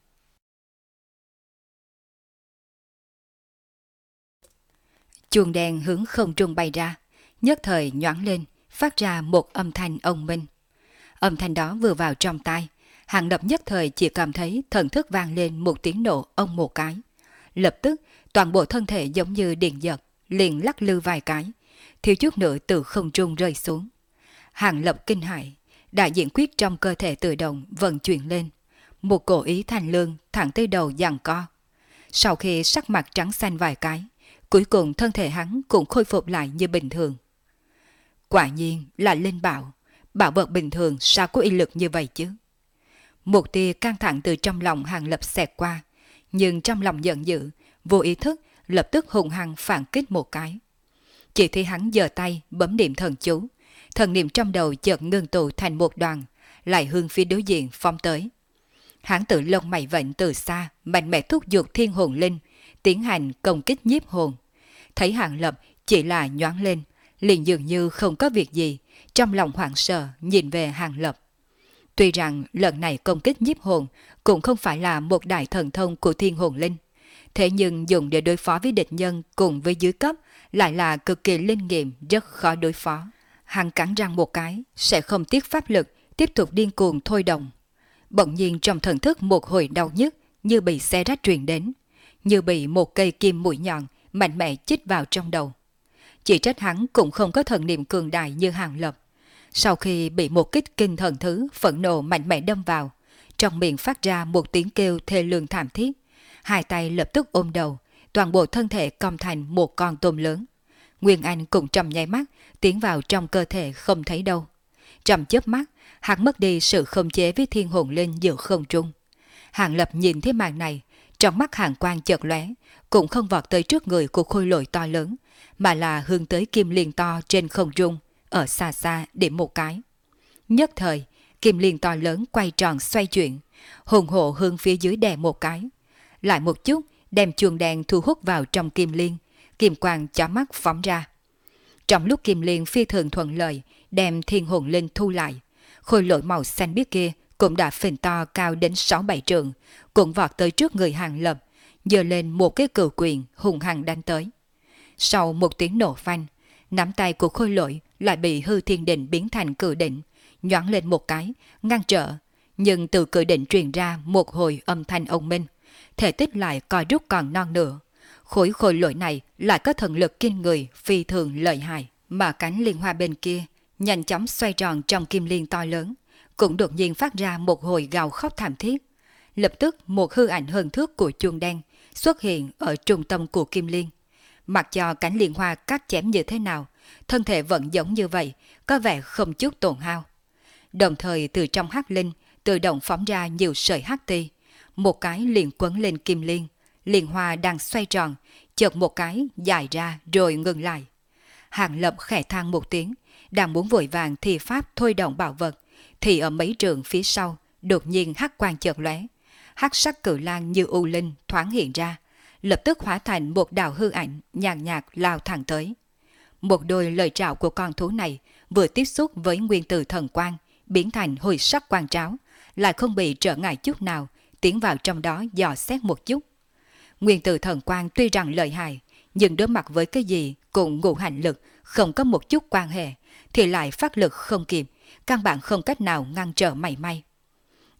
Chuông đen hướng không trung bay ra, nhất thời nhoáng lên, phát ra một âm thanh ông minh. Âm thanh đó vừa vào trong tai, Hàng Lập nhất thời chỉ cảm thấy thần thức vang lên một tiếng nổ ông một cái. Lập tức, toàn bộ thân thể giống như điện giật, liền lắc lư vài cái, thiếu chút nữa từ không trung rơi xuống. Hàng Lập kinh hãi, đại diện quyết trong cơ thể tự động vận chuyển lên, một cổ ý thanh lương thẳng tới đầu giằng co. Sau khi sắc mặt trắng xanh vài cái, cuối cùng thân thể hắn cũng khôi phục lại như bình thường. Quả nhiên là linh bảo, bảo vật bình thường sao có uy lực như vậy chứ? Một tia căng thẳng từ trong lòng Hàng Lập xẹt qua, nhưng trong lòng giận dữ, vô ý thức lập tức hùng hăng phản kích một cái. Chỉ thấy hắn giơ tay bấm niệm thần chú, thần niệm trong đầu chợt ngưng tụ thành một đoàn, lại hướng phía đối diện phóng tới. Hắn tự lông mày vệnh từ xa, mạnh mẽ thúc giục thiên hồn linh, tiến hành công kích nhiếp hồn. Thấy Hàng Lập chỉ là nhoáng lên, liền dường như không có việc gì, trong lòng hoảng sợ nhìn về Hàng Lập. Tuy rằng lần này công kích nhiếp hồn cũng không phải là một đại thần thông của thiên hồn linh, thế nhưng dùng để đối phó với địch nhân cùng với dưới cấp lại là cực kỳ linh nghiệm, rất khó đối phó. Hắn cắn răng một cái, sẽ không tiếc pháp lực, tiếp tục điên cuồng thôi động. Bỗng nhiên trong thần thức một hồi đau nhức như bị xé rách truyền đến, như bị một cây kim mũi nhọn mạnh mẽ chích vào trong đầu. Chỉ trách hắn cũng không có thần niệm cường đại như Hàng Lập. Sau khi bị một kích kinh thần thứ phẫn nộ mạnh mẽ đâm vào, trong miệng phát ra một tiếng kêu thê lương thảm thiết, hai tay lập tức ôm đầu, toàn bộ thân thể cong thành một con tôm lớn. Nguyên Anh cũng trong nháy mắt tiến vào trong cơ thể không thấy đâu. Trong chớp mắt, hắn mất đi sự khống chế với thiên hồn linh giữa không trung. Hàng Lập nhìn thấy màn này, trong mắt hàn quang chợt lóe, cũng không vọt tới trước người của khôi lỗi to lớn, mà là hướng tới kim liên to trên không trung, ở xa xa điểm một cái. Nhất thời, kim liên to lớn quay tròn xoay chuyển, hùng hộ hướng phía dưới đè một cái. Lại một chút, đem chuông đèn thu hút vào trong kim liên, kim quang chói mắt phóng ra. Trong lúc kim liên phi thường thuận lợi, đem thiên hồn linh thu lại, khôi lỗi màu xanh biếc kia cũng đã phình to cao đến 6-7 trượng, cũng vọt tới trước người Hàng Lập, giơ lên một cái cự quyền hùng hăng đánh tới. Sau một tiếng nổ phanh, nắm tay của khôi lỗi lại bị hư thiên định biến thành cự định, nhoáng lên một cái, ngăn trở, nhưng từ cự định truyền ra một hồi âm thanh ông minh, thể tích lại coi rút còn non nữa. Khối khôi lỗi này lại có thần lực kinh người phi thường lợi hại, mà cánh liên hoa bên kia nhanh chóng xoay tròn trong kim liên to lớn, cũng đột nhiên phát ra một hồi gào khóc thảm thiết. Lập tức một hư ảnh hơn thước của chuông đen xuất hiện ở trung tâm của kim liên. Mặc cho cánh liên hoa cắt chém như thế nào, thân thể vẫn giống như vậy, có vẻ không chút tổn hao. Đồng thời từ trong hắc linh tự động phóng ra nhiều sợi hắc ti, một cái liền quấn lên kim liên. Liên hoa đang xoay tròn, chợt một cái dài ra rồi ngừng lại. Hàng Lập khẽ than một tiếng, đang muốn vội vàng thi pháp thôi động bảo vật, thì ở mấy trường phía sau đột nhiên hắc quang chợt lóe, hắc sắc cự lang như u linh thoáng hiện ra, lập tức hóa thành một đạo hư ảnh nhàn nhạt lao thẳng tới. Một đôi lợi trảo của con thú này vừa tiếp xúc với nguyên tử thần quang, biến thành hồi sắc quang tráo, lại không bị trở ngại chút nào, tiến vào trong đó dò xét một chút. Nguyên tử thần quang tuy rằng lợi hại, nhưng đối mặt với cái gì cũng ngũ hành lực không có một chút quan hệ, thì lại phát lực không kịp, căn bản không cách nào ngăn trở mảy may.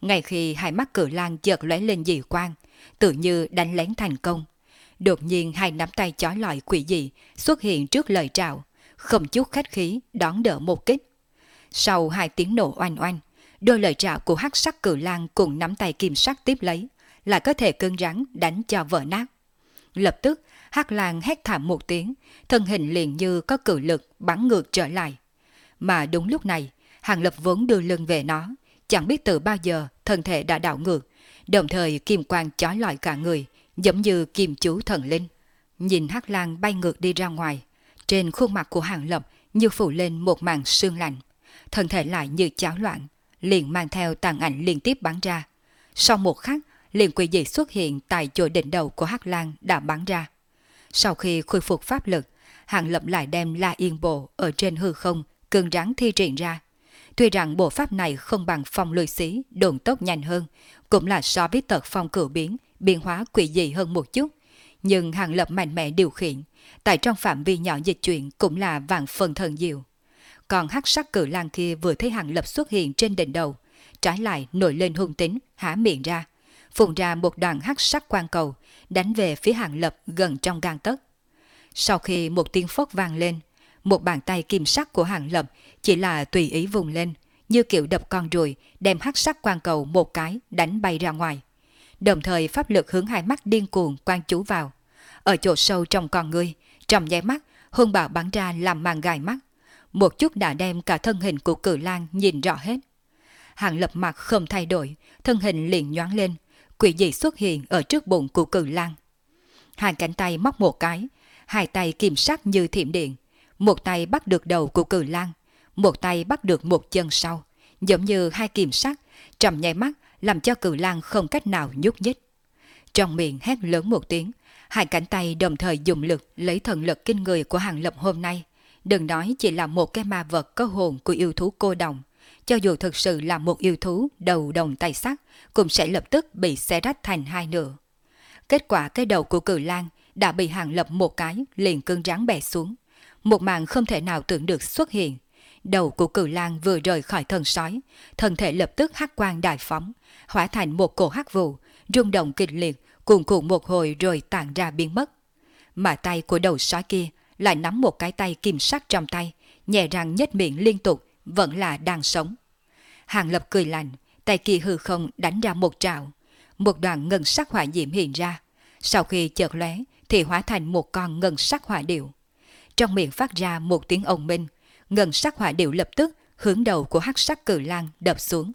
Ngay khi hai mắt Cự Lang chợt lóe lên dị quang, tự như đánh lén thành công. Đột nhiên hai nắm tay chói lọi quỷ dị xuất hiện trước lời trào, không chút khách khí đón đỡ một kích. Sau hai tiếng nổ oanh oanh, đôi lời trảo của hắc sắc Cự Lang cùng nắm tay kim sắc tiếp lấy, lại có thể cứng rắn đánh cho vỡ nát. Lập tức, hắc lang hét thảm một tiếng, thân hình liền như có cự lực bắn ngược trở lại. Mà đúng lúc này, Hàng Lập vốn đưa lưng về nó, chẳng biết từ bao giờ thân thể đã đảo ngược, đồng thời kim quang chói lọi cả người, giống như kim chú thần linh. Nhìn hắc lang bay ngược đi ra ngoài, trên khuôn mặt của Hàng Lập như phủ lên một màn sương lạnh, thân thể lại như cháo loạn, liền mang theo tàn ảnh liên tiếp bắn ra. Sau một khắc, liền quỷ dị xuất hiện tại chỗ đỉnh đầu của hắc lang đã bắn ra. Sau khi khôi phục pháp lực, Hàng Lập lại đem La Yên Bộ ở trên hư không cứng rắn thi triển ra. Tuy rằng bộ pháp này không bằng phong lôi xí độn tốc nhanh hơn, cũng là so với tật phong cửu biến, biến hóa quỷ dị hơn một chút, nhưng Hàng Lập mạnh mẽ điều khiển, tại trong phạm vi nhỏ dịch chuyển cũng là vạn phần thần diệu. Còn hắc sắc Cự Lang kia vừa thấy Hàng Lập xuất hiện trên đỉnh đầu, trái lại nổi lên hung tính, há miệng ra, phun ra một đoàn hắc sắc quang cầu, đánh về phía Hàng Lập gần trong gang tấc. Sau khi một tiếng phốc vang lên, một bàn tay kim sắc của Hàng Lập chỉ là tùy ý vùng lên, như kiểu đập con ruồi, đem hắc sắc quang cầu một cái đánh bay ra ngoài. Đồng thời pháp lực hướng hai mắt điên cuồng quan chú vào. Ở chỗ sâu trong con ngươi, trong nháy mắt, hung bạo bắn ra làm màn gài mắt. Một chút đã đem cả thân hình của Cự Lang nhìn rõ hết. Hàng Lập mặt không thay đổi, thân hình liền nhoáng lên, quỷ dị xuất hiện ở trước bụng của Cự Lang. Hai cánh tay móc một cái, hai tay kiểm sát như thiểm điện, một tay bắt được đầu của Cự Lang, một tay bắt được một chân sau, giống như hai kiểm sát, trong nháy mắt làm cho Cự Lang không cách nào nhúc nhích. Trong miệng hét lớn một tiếng, hai cánh tay đồng thời dùng lực lấy thần lực kinh người của Hàng Lập hôm nay. Đừng nói chỉ là một cái ma vật có hồn của yêu thú cô đồng, cho dù thực sự là một yêu thú đầu đồng tay sắt, cũng sẽ lập tức bị xé rách thành hai nửa. Kết quả cái đầu của Cự Lang đã bị Hàng Lập một cái liền cứng rắn bẻ xuống. Một màn không thể nào tưởng được xuất hiện. Đầu của Cự Lang vừa rời khỏi thân sói, thân thể lập tức hắc quang đại phóng, hóa thành một cổ hắc vụ, rung động kịch liệt, cuồn cuộn một hồi rồi tản ra biến mất. Mà tay của đầu sói kia lại nắm một cái tay kim sắc trong tay, nhẹ răng nhếch miệng liên tục, vẫn là đang sống. Hàng Lập cười lạnh, tay kia hư không đánh ra một trảo, một đoàn ngân sắc hỏa diễm hiện ra, sau khi chợt lóe thì hóa thành một con ngân sắc hỏa điểu. Trong miệng phát ra một tiếng ồng minh, ngân sắc hỏa điểu lập tức hướng đầu của hắc sắc Cự Lang đập xuống.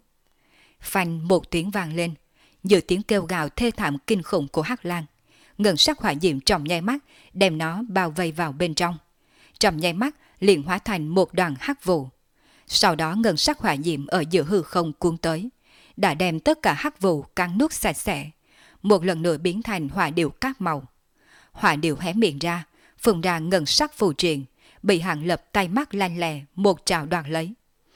Phanh một tiếng vang lên, giữa tiếng kêu gào thê thảm kinh khủng của hắc lang, ngân sắc hỏa diễm trong nháy mắt đem nó bao vây vào bên trong. Trong nháy mắt liền hóa thành một đoàn hắc vụ. Sau đó ngân sắc hỏa diễm ở giữa hư không cuốn tới, đã đem tất cả hắc vụ cắn nuốt sạch sẽ, một lần nữa biến thành hỏa điểu các màu. Hỏa điểu hé miệng ra, phun ra ngân sắc phù triện, bị Hàng Lập tay mắt lanh lè một trảo đoạt lấy.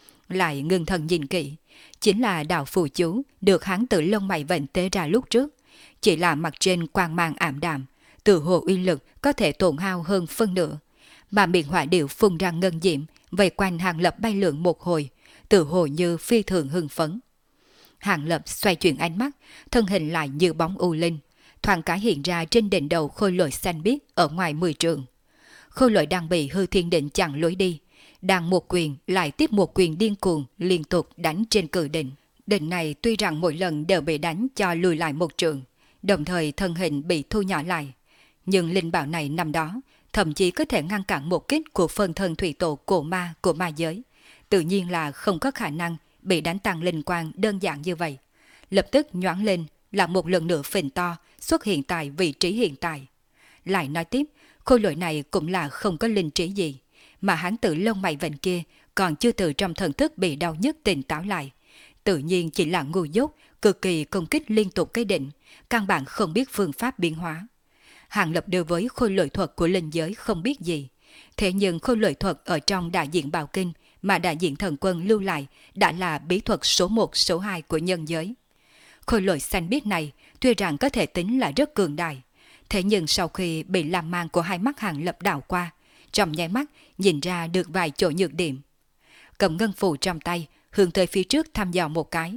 Lại ngưng thần nhìn kỹ, chính là đạo phù chú được hắn tự lông mày vận tế ra lúc trước, chỉ là mặt trên quang mang ảm đạm, từ hồ uy lực có thể tổn hao hơn phân nửa, mà miệng hỏa điểu phun ra ngân diễm vây quanh Hàng Lập bay lượn một hồi, từ hồ như phi thường hưng phấn. Hàng Lập xoay chuyển ánh mắt, thân hình lại như bóng u linh, thoáng cái hiện ra trên đỉnh đầu khôi lỗi xanh biếc ở ngoài 10 trượng. Khôi lỗi đang bị hư thiên định chặn lối đi, đang một quyền lại tiếp một quyền điên cuồng liên tục đánh trên cự đỉnh. Đỉnh này tuy rằng mỗi lần đều bị đánh cho lùi lại một trượng, đồng thời thân hình bị thu nhỏ lại, nhưng linh bảo này năm đó thậm chí có thể ngăn cản một kích của phân thân thủy tổ cổ ma của ma giới, tự nhiên là không có khả năng bị đánh tăng linh quang đơn giản như vậy. Lập tức nhoáng lên là một lần nữa phình to xuất hiện tại vị trí hiện tại. Lại nói tiếp, khôi lỗi này cũng là không có linh trí gì, mà hắn tự lông mày vệnh kia còn chưa từ trong thần thức bị đau nhức tỉnh táo lại, tự nhiên chỉ là ngu dốt, cực kỳ công kích liên tục cái định, căn bản không biết phương pháp biến hóa. Hàng Lập đối với khôi lỗi thuật của linh giới không biết gì, thế nhưng khôi lỗi thuật ở trong đại diện Bào Kinh mà đại diện thần quân lưu lại đã là bí thuật số 1 số 2 của nhân giới. Khôi lỗi xanh biếc này tuy rằng có thể tính là rất cường đại, thế nhưng sau khi bị làm mang của hai mắt Hàng Lập đảo qua, trong nháy mắt nhìn ra được vài chỗ nhược điểm. Cầm ngân phù trong tay, hướng tới phía trước thăm dò một cái,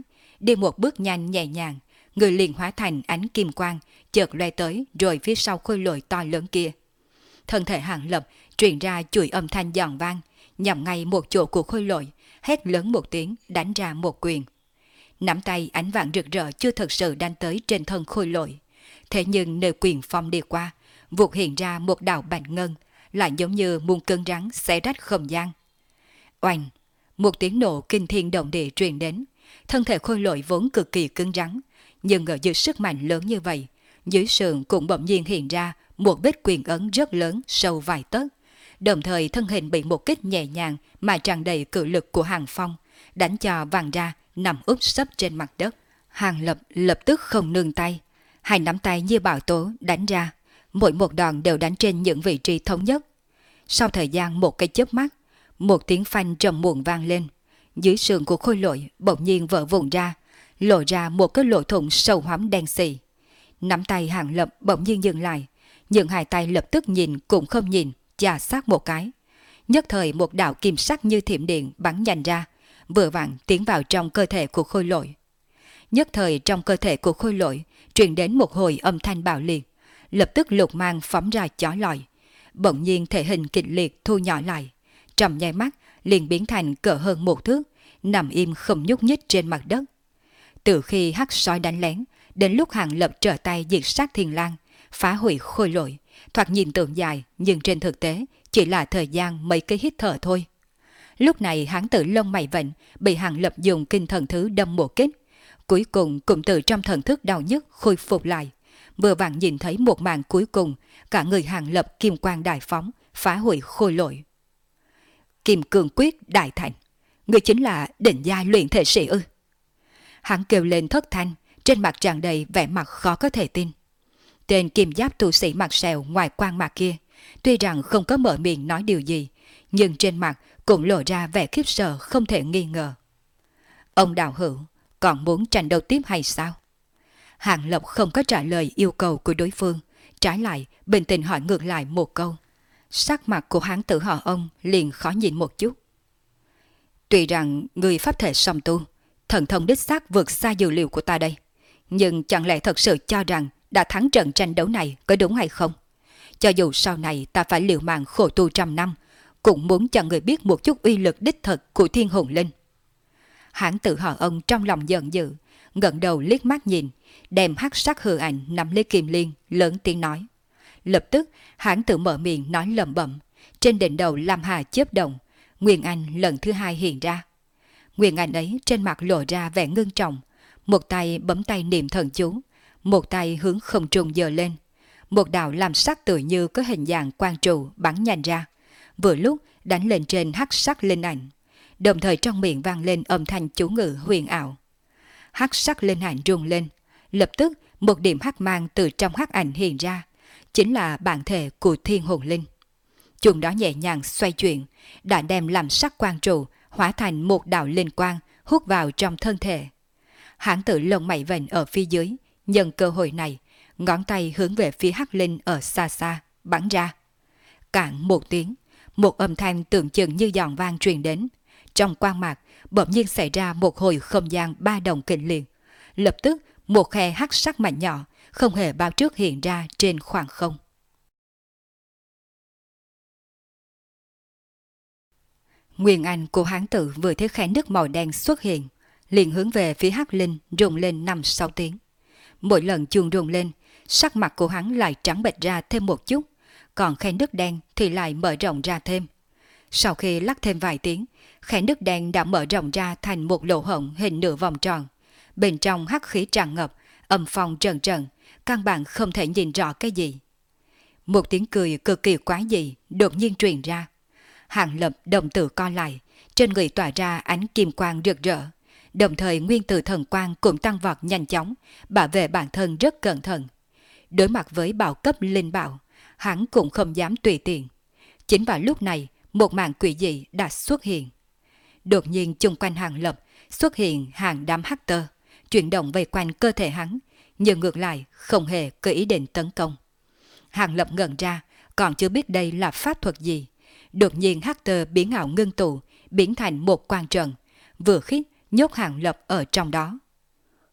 đi một bước nhanh nhẹ nhàng, người liền hóa thành ánh kim quang, chợt loe tới rồi phía sau khôi lỗi to lớn kia. Thân thể Hàng Lập truyền ra chuỗi âm thanh giòn vang, nhằm ngay một chỗ của khôi lỗi, hét lớn một tiếng đánh ra một quyền. Nắm tay ánh vàng rực rỡ chưa thực sự đánh tới trên thân khôi lỗi. Thế nhưng nơi quyền phong đi qua, vụt hiện ra một đạo bạch ngân, lại giống như muôn cơn rắn xé rách không gian. Oanh! Một tiếng nổ kinh thiên động địa truyền đến. Thân thể khôi lỗi vốn cực kỳ cứng rắn, nhưng ở dưới sức mạnh lớn như vậy, dưới sườn cũng bỗng nhiên hiện ra một vết quyền ấn rất lớn sâu vài tấc. Đồng thời thân hình bị một kích nhẹ nhàng mà tràn đầy cự lực của Hàng Phong, đánh cho văng ra nằm úp sấp trên mặt đất. Hàng Lập lập tức không nương tay, hai nắm tay như bão tố đánh ra, mỗi một đòn đều đánh trên những vị trí thống nhất. Sau thời gian một cái chớp mắt, một tiếng phanh trầm muộn vang lên, dưới sườn của khôi lỗi bỗng nhiên vỡ vụn ra, lộ ra một cái lỗ thủng sâu hoắm đen xì. Nắm tay Hàng Lập bỗng nhiên dừng lại, nhưng hai tay lập tức nhìn cũng không nhìn, chà sát một cái. Nhất thời một đạo kim sắc như thiểm điện bắn nhanh ra, vừa vặn tiến vào trong cơ thể của khôi lỗi. Nhất thời trong cơ thể của khôi lỗi truyền đến một hồi âm thanh bạo liệt, lập tức lục mang phóng ra chói lọi, bỗng nhiên thể hình kịch liệt thu nhỏ lại, trong nháy mắt liền biến thành cỡ hơn một thước, nằm im không nhúc nhích trên mặt đất. Từ khi hắc sói đánh lén đến lúc Hàng Lập trở tay diệt sát Thiên Lang, phá hủy khôi lỗi, thoạt nhìn tưởng dài nhưng trên thực tế chỉ là thời gian mấy cái hít thở thôi. Lúc này hắn tự lông mày vệnh bị Hàng Lập dùng kinh thần thứ đâm một kích, cuối cùng cũng từ trong thần thức đau nhức khôi phục lại. Vừa vặn nhìn thấy một màn cuối cùng, cả người Hàng Lập kim quang đại phóng, phá hủy khôi lỗi. Kim cương quyết đại thành, người chính là đỉnh giai luyện thể sĩ ư? Hắn kêu lên thất thanh, trên mặt tràn đầy vẻ mặt khó có thể tin. Tên kim giáp tu sĩ mặt sẹo ngoài quang mạc kia, tuy rằng không có mở miệng nói điều gì, nhưng trên mặt cũng lộ ra vẻ khiếp sợ không thể nghi ngờ. Ông đạo hữu, còn muốn tranh đấu tiếp hay sao? Hàng Lập không có trả lời yêu cầu của đối phương, trái lại bình tĩnh hỏi ngược lại một câu. Sắc mặt của hán tử họ ông liền khó nhìn một chút. Tuy rằng người pháp thể song tu, thần thông đích xác vượt xa dự liệu của ta đây, nhưng chẳng lẽ thật sự cho rằng đã thắng trận tranh đấu này có đúng hay không? Cho dù sau này ta phải liều mạng khổ tu trăm năm, cũng muốn cho người biết một chút uy lực đích thực của Thiên Hồn Linh. Hán tử họ ông trong lòng giận dữ, ngẩng đầu liếc mắt nhìn, đem hắc sắc hư ảnh nắm lấy kim liên, lớn tiếng nói. Lập tức hán tử mở miệng nói lẩm bẩm, trên đỉnh đầu Lam Hà chớp động, Nguyên Anh lần thứ hai hiện ra. Nguyên Anh ấy trên mặt lộ ra vẻ ngưng trọng, một tay bấm tay niệm thần chú, một tay hướng không trung giơ lên, một đạo lam sắc tựa như có hình dạng quang trụ bắn nhanh ra, vừa lúc đánh lên trên hắc sắc linh ảnh, đồng thời trong miệng vang lên âm thanh chú ngữ huyền ảo. Hắc sắc linh ảnh rung lên, lập tức một điểm hắc mang từ trong hắc ảnh hiện ra, chính là bản thể của Thiên Hồn Linh. Chúng đó nhẹ nhàng xoay chuyển, đã đem làm sắc quang trụ hóa thành một đạo linh quang hút vào trong thân thể. Hán tử lông mày vành ở phía dưới, nhân cơ hội này, ngón tay hướng về phía hắc linh ở xa xa, bắn ra. Cạn một tiếng, một âm thanh tưởng chừng như giòn vang truyền đến. Trong quang mạc, bỗng nhiên xảy ra một hồi không gian ba đồng kịch liệt. Lập tức, một khe hắc sắc mảnh nhỏ, không hề báo trước hiện ra trên khoảng không. Nguyên Anh của hán tử vừa thấy khe nước màu đen xuất hiện, liền hướng về phía hắc linh rung lên 5-6 tiếng. Mỗi lần chuông rung lên, sắc mặt của hắn lại trắng bệch ra thêm một chút, còn khe nước đen thì lại mở rộng ra thêm. Sau khi lắc thêm vài tiếng, khe nước đen đã mở rộng ra thành một lỗ hổng hình nửa vòng tròn. Bên trong hắc khí tràn ngập, âm phong trần trần, căn bản không thể nhìn rõ cái gì. Một tiếng cười cực kỳ quái dị đột nhiên truyền ra. Hàng Lập đồng tử co lại, trên người tỏa ra ánh kim quang rực rỡ, đồng thời nguyên tử thần quang cũng tăng vọt nhanh chóng, bảo vệ bản thân rất cẩn thận. Đối mặt với bảo cấp linh bảo, hắn cũng không dám tùy tiện. Chính vào lúc này, một màn quỷ dị đã xuất hiện. Đột nhiên chung quanh Hàng Lập xuất hiện hàng đám hắc tơ, chuyển động vây quanh cơ thể hắn, nhưng ngược lại không hề có ý định tấn công. Hàng Lập ngẩn ra, còn chưa biết đây là pháp thuật gì. Đột nhiên hắc tơ biến ảo ngưng tụ, biến thành một quang trận, vừa khít nhốt Hàng Lập ở trong đó.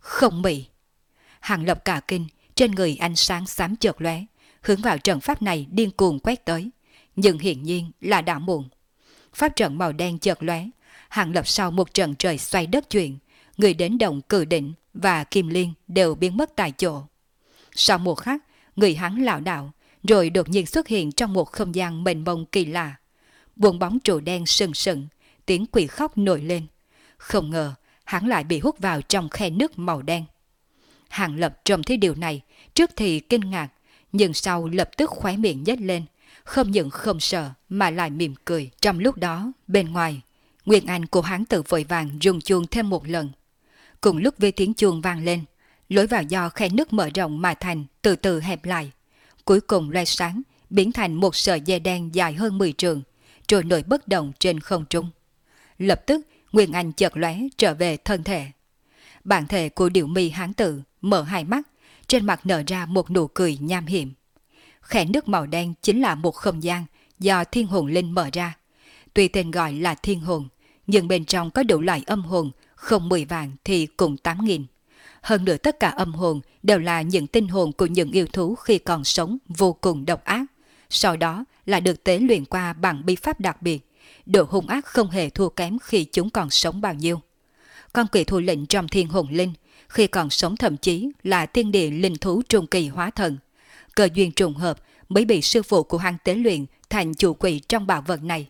Không mị. Hàng Lập cả kinh, trên người ánh sáng xám chợt lóe, hướng vào trận pháp này điên cuồng quét tới. Nhưng hiển nhiên là đã muộn. Pháp trận màu đen chợt lóe, Hàng Lập sau một trận trời xoay đất chuyển, người đến động Cử Đỉnh và Kim Liên đều biến mất tại chỗ. Sau một khắc, người hắn lảo đảo, rồi đột nhiên xuất hiện trong một không gian mênh mông kỳ lạ. Buông bóng trụ đen sừng sững, tiếng quỷ khóc nổi lên. Không ngờ, hắn lại bị hút vào trong khe nước màu đen. Hàng Lập trông thấy điều này, trước thì kinh ngạc, nhưng sau lập tức khóe miệng nhếch lên, không những không sợ mà lại mỉm cười. Trong lúc đó, bên ngoài, Nguyên Anh của hắn tự vội vàng rung chuông thêm một lần. Cùng lúc với tiếng chuông vang lên, lối vào do khe nước mở rộng mà thành từ từ hẹp lại. Cuối cùng loe sáng, biến thành một sợi dây đen dài hơn 10 trượng, trôi nổi bất động trên không trung. Lập tức, Nguyên Anh chợt lóe trở về thân thể. Bản thể của Điểu Mi hán tử mở hai mắt, trên mặt nở ra một nụ cười nham hiểm. Khe nước màu đen chính là một không gian do Thiên Hồn Linh mở ra. Tuy tên gọi là Thiên Hồn, nhưng bên trong có đủ loại âm hồn, không 10 vạn thì cùng 8.000. Hơn nữa tất cả âm hồn đều là những tinh hồn của những yêu thú khi còn sống vô cùng độc ác. Sau đó là được tế luyện qua bằng bí pháp đặc biệt. Độ hung ác không hề thua kém khi chúng còn sống bao nhiêu. Con quỷ thủ lĩnh trong Thiên Hồn Linh khi còn sống thậm chí là thiên địa linh thú trung kỳ hóa thần. Cơ duyên trùng hợp mới bị sư phụ của hắn tế luyện thành chủ quỷ trong bảo vật này.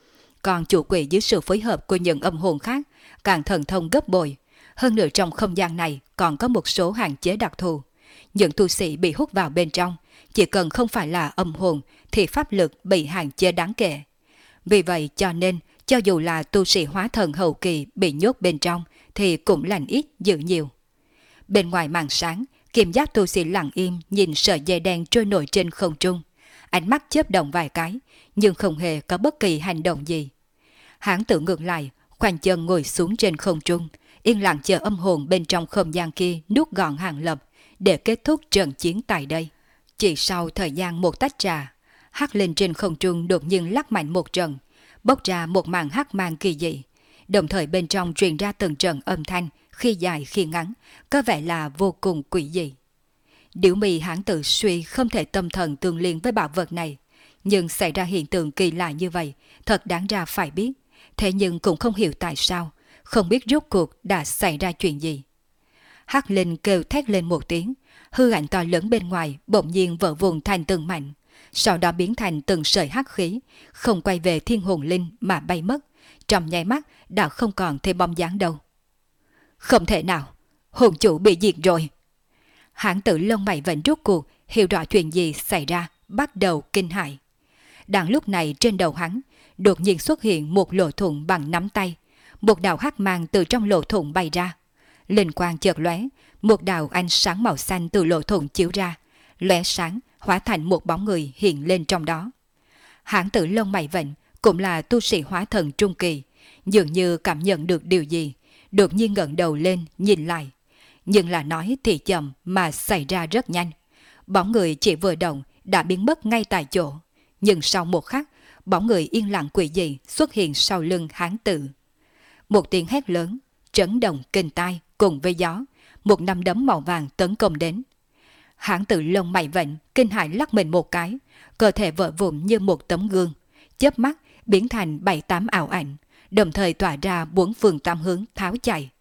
Còn chủ quỷ dưới sự phối hợp của những âm hồn khác càng thần thông gấp bội. Hơn nữa trong không gian này còn có một số hạn chế đặc thù. Những tu sĩ bị hút vào bên trong, chỉ cần không phải là âm hồn thì pháp lực bị hạn chế đáng kể. Vì vậy cho nên, cho dù là tu sĩ hóa thần hậu kỳ bị nhốt bên trong thì cũng lành ít dữ nhiều. Bên ngoài màn sáng, Kim Giáp tu sĩ lặng im nhìn sợi dây đen trôi nổi trên không trung. Ánh mắt chớp động vài cái, nhưng không hề có bất kỳ hành động gì. Hắn tự ngược lại, khoanh chân ngồi xuống trên không trung, yên lặng chờ âm hồn bên trong không gian kia nuốt gọn Hàng Lập để kết thúc trận chiến tại đây. Chỉ sau thời gian một tách trà, hắc lên trên không trung đột nhiên lắc mạnh một trận, bốc ra một màn hắc mang kỳ dị, đồng thời bên trong truyền ra từng trận âm thanh khi dài khi ngắn, có vẻ là vô cùng quỷ dị. Điểu Mi hán tự suy không thể tâm thần tương liên với bảo vật này, nhưng xảy ra hiện tượng kỳ lạ như vậy thật đáng ra phải biết, thế nhưng cũng không hiểu tại sao, không biết rốt cuộc đã xảy ra chuyện gì. Hắc Linh kêu thét lên một tiếng, hư ảnh to lớn bên ngoài bỗng nhiên vỡ vụn thành từng mảnh, sau đó biến thành từng sợi hắc khí, không quay về Thiên Hồn Linh mà bay mất, trong nháy mắt đã không còn thêm bóng dáng đâu. Không thể nào, hồn chủ bị diệt rồi. Hán tử lông mày vẫn rốt cuộc hiểu rõ chuyện gì xảy ra, bắt đầu kinh hãi. Đang lúc này trên đầu hắn đột nhiên xuất hiện một lỗ thủng bằng nắm tay, một đạo hắc mang từ trong lỗ thủng bay ra. Linh quang chợt lóe, một đạo ánh sáng màu xanh từ lỗ thủng chiếu ra, lóe sáng hóa thành một bóng người hiện lên trong đó. Hán tử lông mày vẫn cũng là tu sĩ hóa thần trung kỳ, dường như cảm nhận được điều gì, đột nhiên ngẩng đầu lên nhìn lại. Nhưng là nói thì chậm mà xảy ra rất nhanh. Bóng người chỉ vừa động đã biến mất ngay tại chỗ. Nhưng sau một khắc, bóng người yên lặng quỷ dị xuất hiện sau lưng hán tử. Một tiếng hét lớn, chấn động kinh tai cùng với gió, một nắm đấm màu vàng tấn công đến. Hán tử lông mày vệnh kinh hãi lắc mình một cái, cơ thể vỡ vụn như một tấm gương, chớp mắt biến thành 7-8 ảo ảnh, đồng thời tỏa ra 4 phương tám hướng tháo chạy.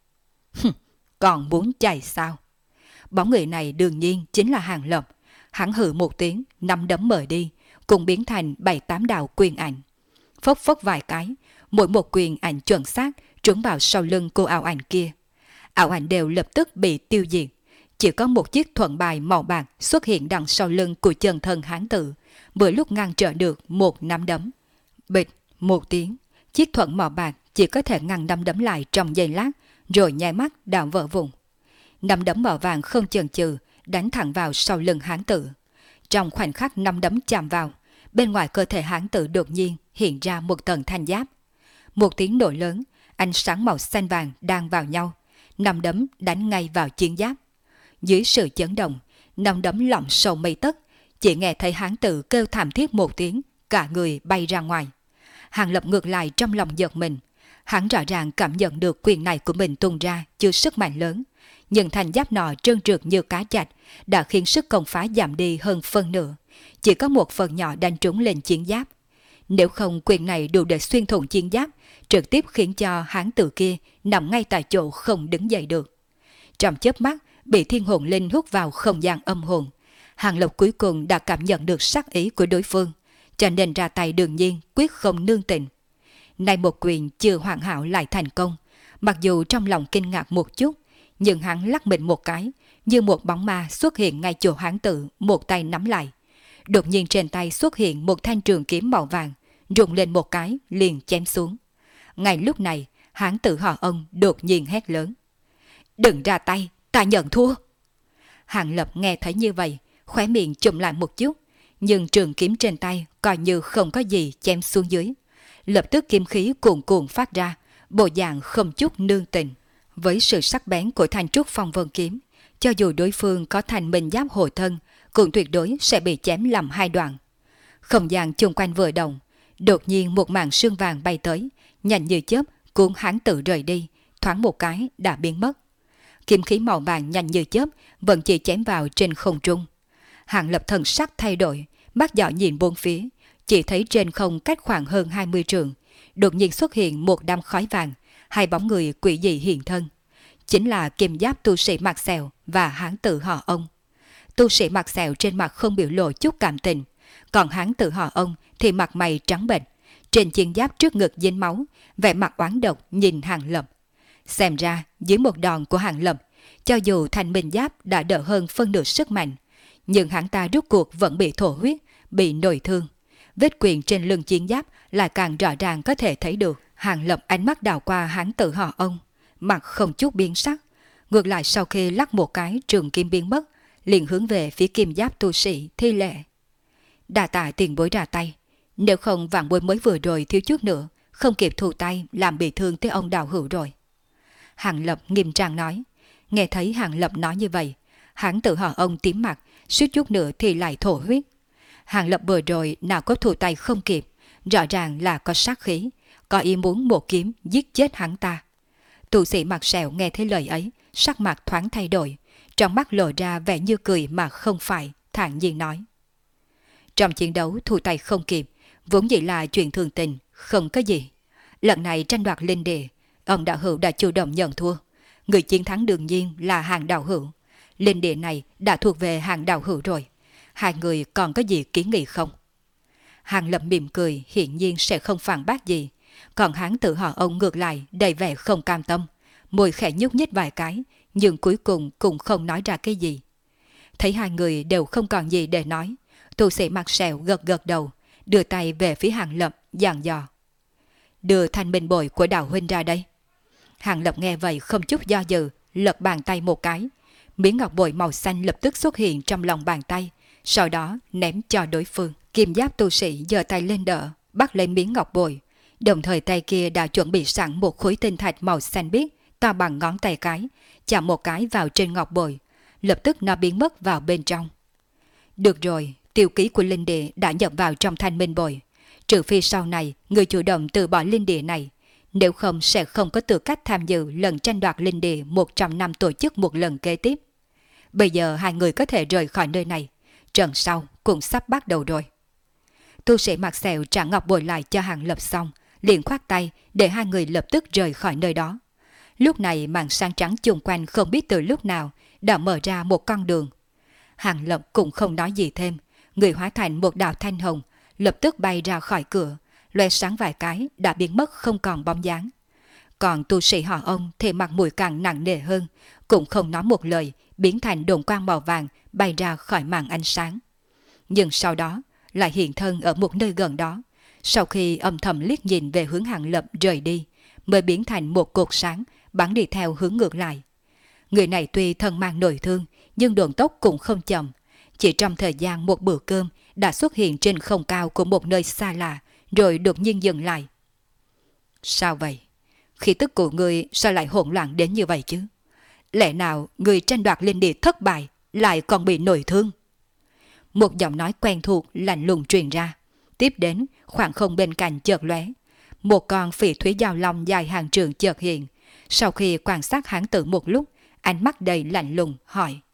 Còn muốn chạy sao? Bóng người này đương nhiên chính là Hàng Lập. Hắn hừ một tiếng, nắm đấm mở đi, cùng biến thành 7-8 đạo quyền ảnh. Phốc phốc vài cái, mỗi một quyền ảnh chuẩn xác trúng vào sau lưng cô ảo ảnh kia. Ảo ảnh đều lập tức bị tiêu diệt. Chỉ có một chiếc thuận bài màu bạc xuất hiện đằng sau lưng của chân thân hán tử, vừa lúc ngăn trở được một nắm đấm. Bịch một tiếng, chiếc thuận màu bạc chỉ có thể ngăn nắm đấm lại trong giây lát, rồi nháy mắt đã vỡ vụn. Nắm đấm màu vàng không chần chừ đánh thẳng vào sau lưng hán tử. Trong khoảnh khắc nắm đấm chạm vào, bên ngoài cơ thể hán tử đột nhiên hiện ra một tầng thanh giáp. Một tiếng nổ lớn, ánh sáng màu xanh vàng đang vào nhau, nắm đấm đánh ngay vào chiến giáp. Dưới sự chấn động, nắm đấm lỏng sâu mây tấc, chỉ nghe thấy hán tử kêu thảm thiết một tiếng, cả người bay ra ngoài. Hàng Lập ngược lại trong lòng giật mình. Hắn rõ ràng cảm nhận được quyền này của mình tung ra chưa sức mạnh lớn, nhưng thành giáp nọ trơn trượt như cá chạch đã khiến sức công phá giảm đi hơn phân nửa, chỉ có một phần nhỏ đánh trúng lên chiến giáp. Nếu không, quyền này đủ để xuyên thủng chiến giáp, trực tiếp khiến cho hán tử kia nằm ngay tại chỗ không đứng dậy được. Trong chớp mắt bị thiên hồn linh hút vào không gian âm hồn, Hàng Lập cuối cùng đã cảm nhận được sắc ý của đối phương, cho nên ra tay đương nhiên quyết không nương tình. Nay một quyền chưa hoàn hảo lại thành công, mặc dù trong lòng kinh ngạc một chút, nhưng hắn lắc mình một cái, như một bóng ma xuất hiện ngay chỗ hán tử, một tay nắm lại. Đột nhiên trên tay xuất hiện một thanh trường kiếm màu vàng, rung lên một cái liền chém xuống. Ngay lúc này, hán tử họ Ông đột nhiên hét lớn: "Đừng ra tay, ta nhận thua!" Hàng Lập nghe thấy như vậy, khóe miệng chụm lại một chút, nhưng trường kiếm trên tay coi như không có gì chém xuống dưới. Lập tức kiếm khí cuồn cuộn phát ra, bộ dạng không chút nương tình. Với sự sắc bén của thanh trúc phong vân kiếm, cho dù đối phương có thành minh giáp hộ thân, cũng tuyệt đối sẽ bị chém làm hai đoạn. Không gian chung quanh vừa động, đột nhiên một màn sương vàng bay tới, nhanh như chớp cuốn hán tử rời đi, thoáng một cái đã biến mất. Kiếm khí màu vàng nhanh như chớp vẫn chỉ chém vào trên không trung. Hàng Lập thần sắc thay đổi, mắt dõi nhìn bốn phía, chỉ thấy trên không cách khoảng hơn 20 trượng, đột nhiên xuất hiện một đám khói vàng, hai bóng người quỷ dị hiện thân. Chính là kim giáp tu sĩ mặt sẹo và hán tử họ Ông. Tu sĩ mặt sẹo trên mặt không biểu lộ chút cảm tình, còn hán tử họ Ông thì mặt mày trắng bệch, trên chiến giáp trước ngực dính máu, vẻ mặt oán độc nhìn Hàng Lập. Xem ra dưới một đòn của Hàng Lập, cho dù thành minh giáp đã đỡ hơn phân nửa sức mạnh, nhưng hắn ta rút cuộc vẫn bị thổ huyết, bị nội thương. Vết quyền trên lưng chiến giáp lại càng rõ ràng có thể thấy được. Hàng Lập ánh mắt đảo qua hán tử họ Ông, mặt không chút biến sắc. Ngược lại sau khi lắc một cái trường kim biến mất, liền hướng về phía kim giáp tu sĩ thi lễ: "Đa tạ tiền bối ra tay, nếu không vạn bối mới vừa rồi thiếu chút nữa không kịp thu tay làm bị thương tới ông đạo hữu rồi." Hàng Lập nghiêm trang nói. Nghe thấy Hàng Lập nói như vậy, hán tử họ Ông tím mặt, suýt chút nữa thì lại thổ huyết. Hàng Lập vừa rồi nào có thu tay không kịp, rõ ràng là có sát khí, có ý muốn một kiếm giết chết hắn ta. Tu sĩ mặt sẹo nghe thấy lời ấy, sắc mặt thoáng thay đổi, trong mắt lộ ra vẻ như cười mà không phải, thản nhiên nói: "Trong chiến đấu thu tay không kịp, vốn dĩ là chuyện thường tình, không có gì. Lần này tranh đoạt linh địa, ông đạo hữu đã chủ động nhận thua. Người chiến thắng đương nhiên là Hàng đạo hữu. Linh địa này đã thuộc về Hàng đạo hữu rồi. Hai người còn có gì kiến nghị không?" Hàng Lập mỉm cười, hiển nhiên sẽ không phản bác gì. Còn hán tử họ Ông ngược lại đầy vẻ không cam tâm, môi khẽ nhúc nhích vài cái, nhưng cuối cùng cũng không nói ra cái gì. Thấy hai người đều không còn gì để nói, tu sĩ mặt sẹo gật gật đầu, đưa tay về phía Hàng Lập dặn dò: "Đưa thanh minh bội của đạo huynh ra đây." Hàng Lập nghe vậy không chút do dự, lật bàn tay một cái, miếng ngọc bội màu xanh lập tức xuất hiện trong lòng bàn tay, sau đó ném cho đối phương. Kim giáp tu sĩ giơ tay lên đỡ, bắt lấy miếng ngọc bội, đồng thời tay kia đã chuẩn bị sẵn một khối tinh thạch màu xanh biếc to bằng ngón tay cái, chạm một cái vào trên ngọc bội, lập tức nó biến mất vào bên trong. Được rồi, tiêu ký của linh địa đã nhập vào trong thanh minh bội, trừ phi sau này người chủ động từ bỏ linh địa này, nếu không sẽ không có tư cách tham dự lần tranh đoạt linh địa 100 năm tổ chức một lần kế tiếp. Bây giờ hai người có thể rời khỏi nơi này, trận sau cũng sắp bắt đầu rồi. Tu sĩ mặt sẹo trả ngọc bội lại cho Hàng Lập xong, liền khoát tay để hai người lập tức rời khỏi nơi đó. Lúc này màn sáng trắng chung quanh không biết từ lúc nào đã mở ra một con đường. Hàng Lập cũng không nói gì thêm, người hóa thành một đạo thanh hồng, lập tức bay ra khỏi cửa, loe sáng vài cái đã biến mất không còn bóng dáng. Còn tu sĩ họ Ông thì mặt mũi càng nặng nề hơn, cũng không nói một lời, biến thành đồn quang màu vàng bay ra khỏi màn ánh sáng. Nhưng sau đó lại hiện thân ở một nơi gần đó, sau khi âm thầm liếc nhìn về hướng Hàng Lập rời đi, mới biến thành một cột sáng bắn đi theo hướng ngược lại. Người này tuy thân mang nội thương, nhưng độn tốc cũng không chậm, chỉ trong thời gian một bữa cơm đã xuất hiện trên không cao của một nơi xa lạ, rồi đột nhiên dừng lại. "Sao vậy? Khí tức của người sao lại hỗn loạn đến như vậy chứ? Lẽ nào người tranh đoạt linh địa thất bại lại còn bị nội thương?" Một giọng nói quen thuộc lạnh lùng truyền ra. Tiếp đến, khoảng không bên cạnh chợt lóe, một con phỉ thúy giao long dài hàng trường chợt hiện. Sau khi quan sát hán tử một lúc, ánh mắt đầy lạnh lùng hỏi.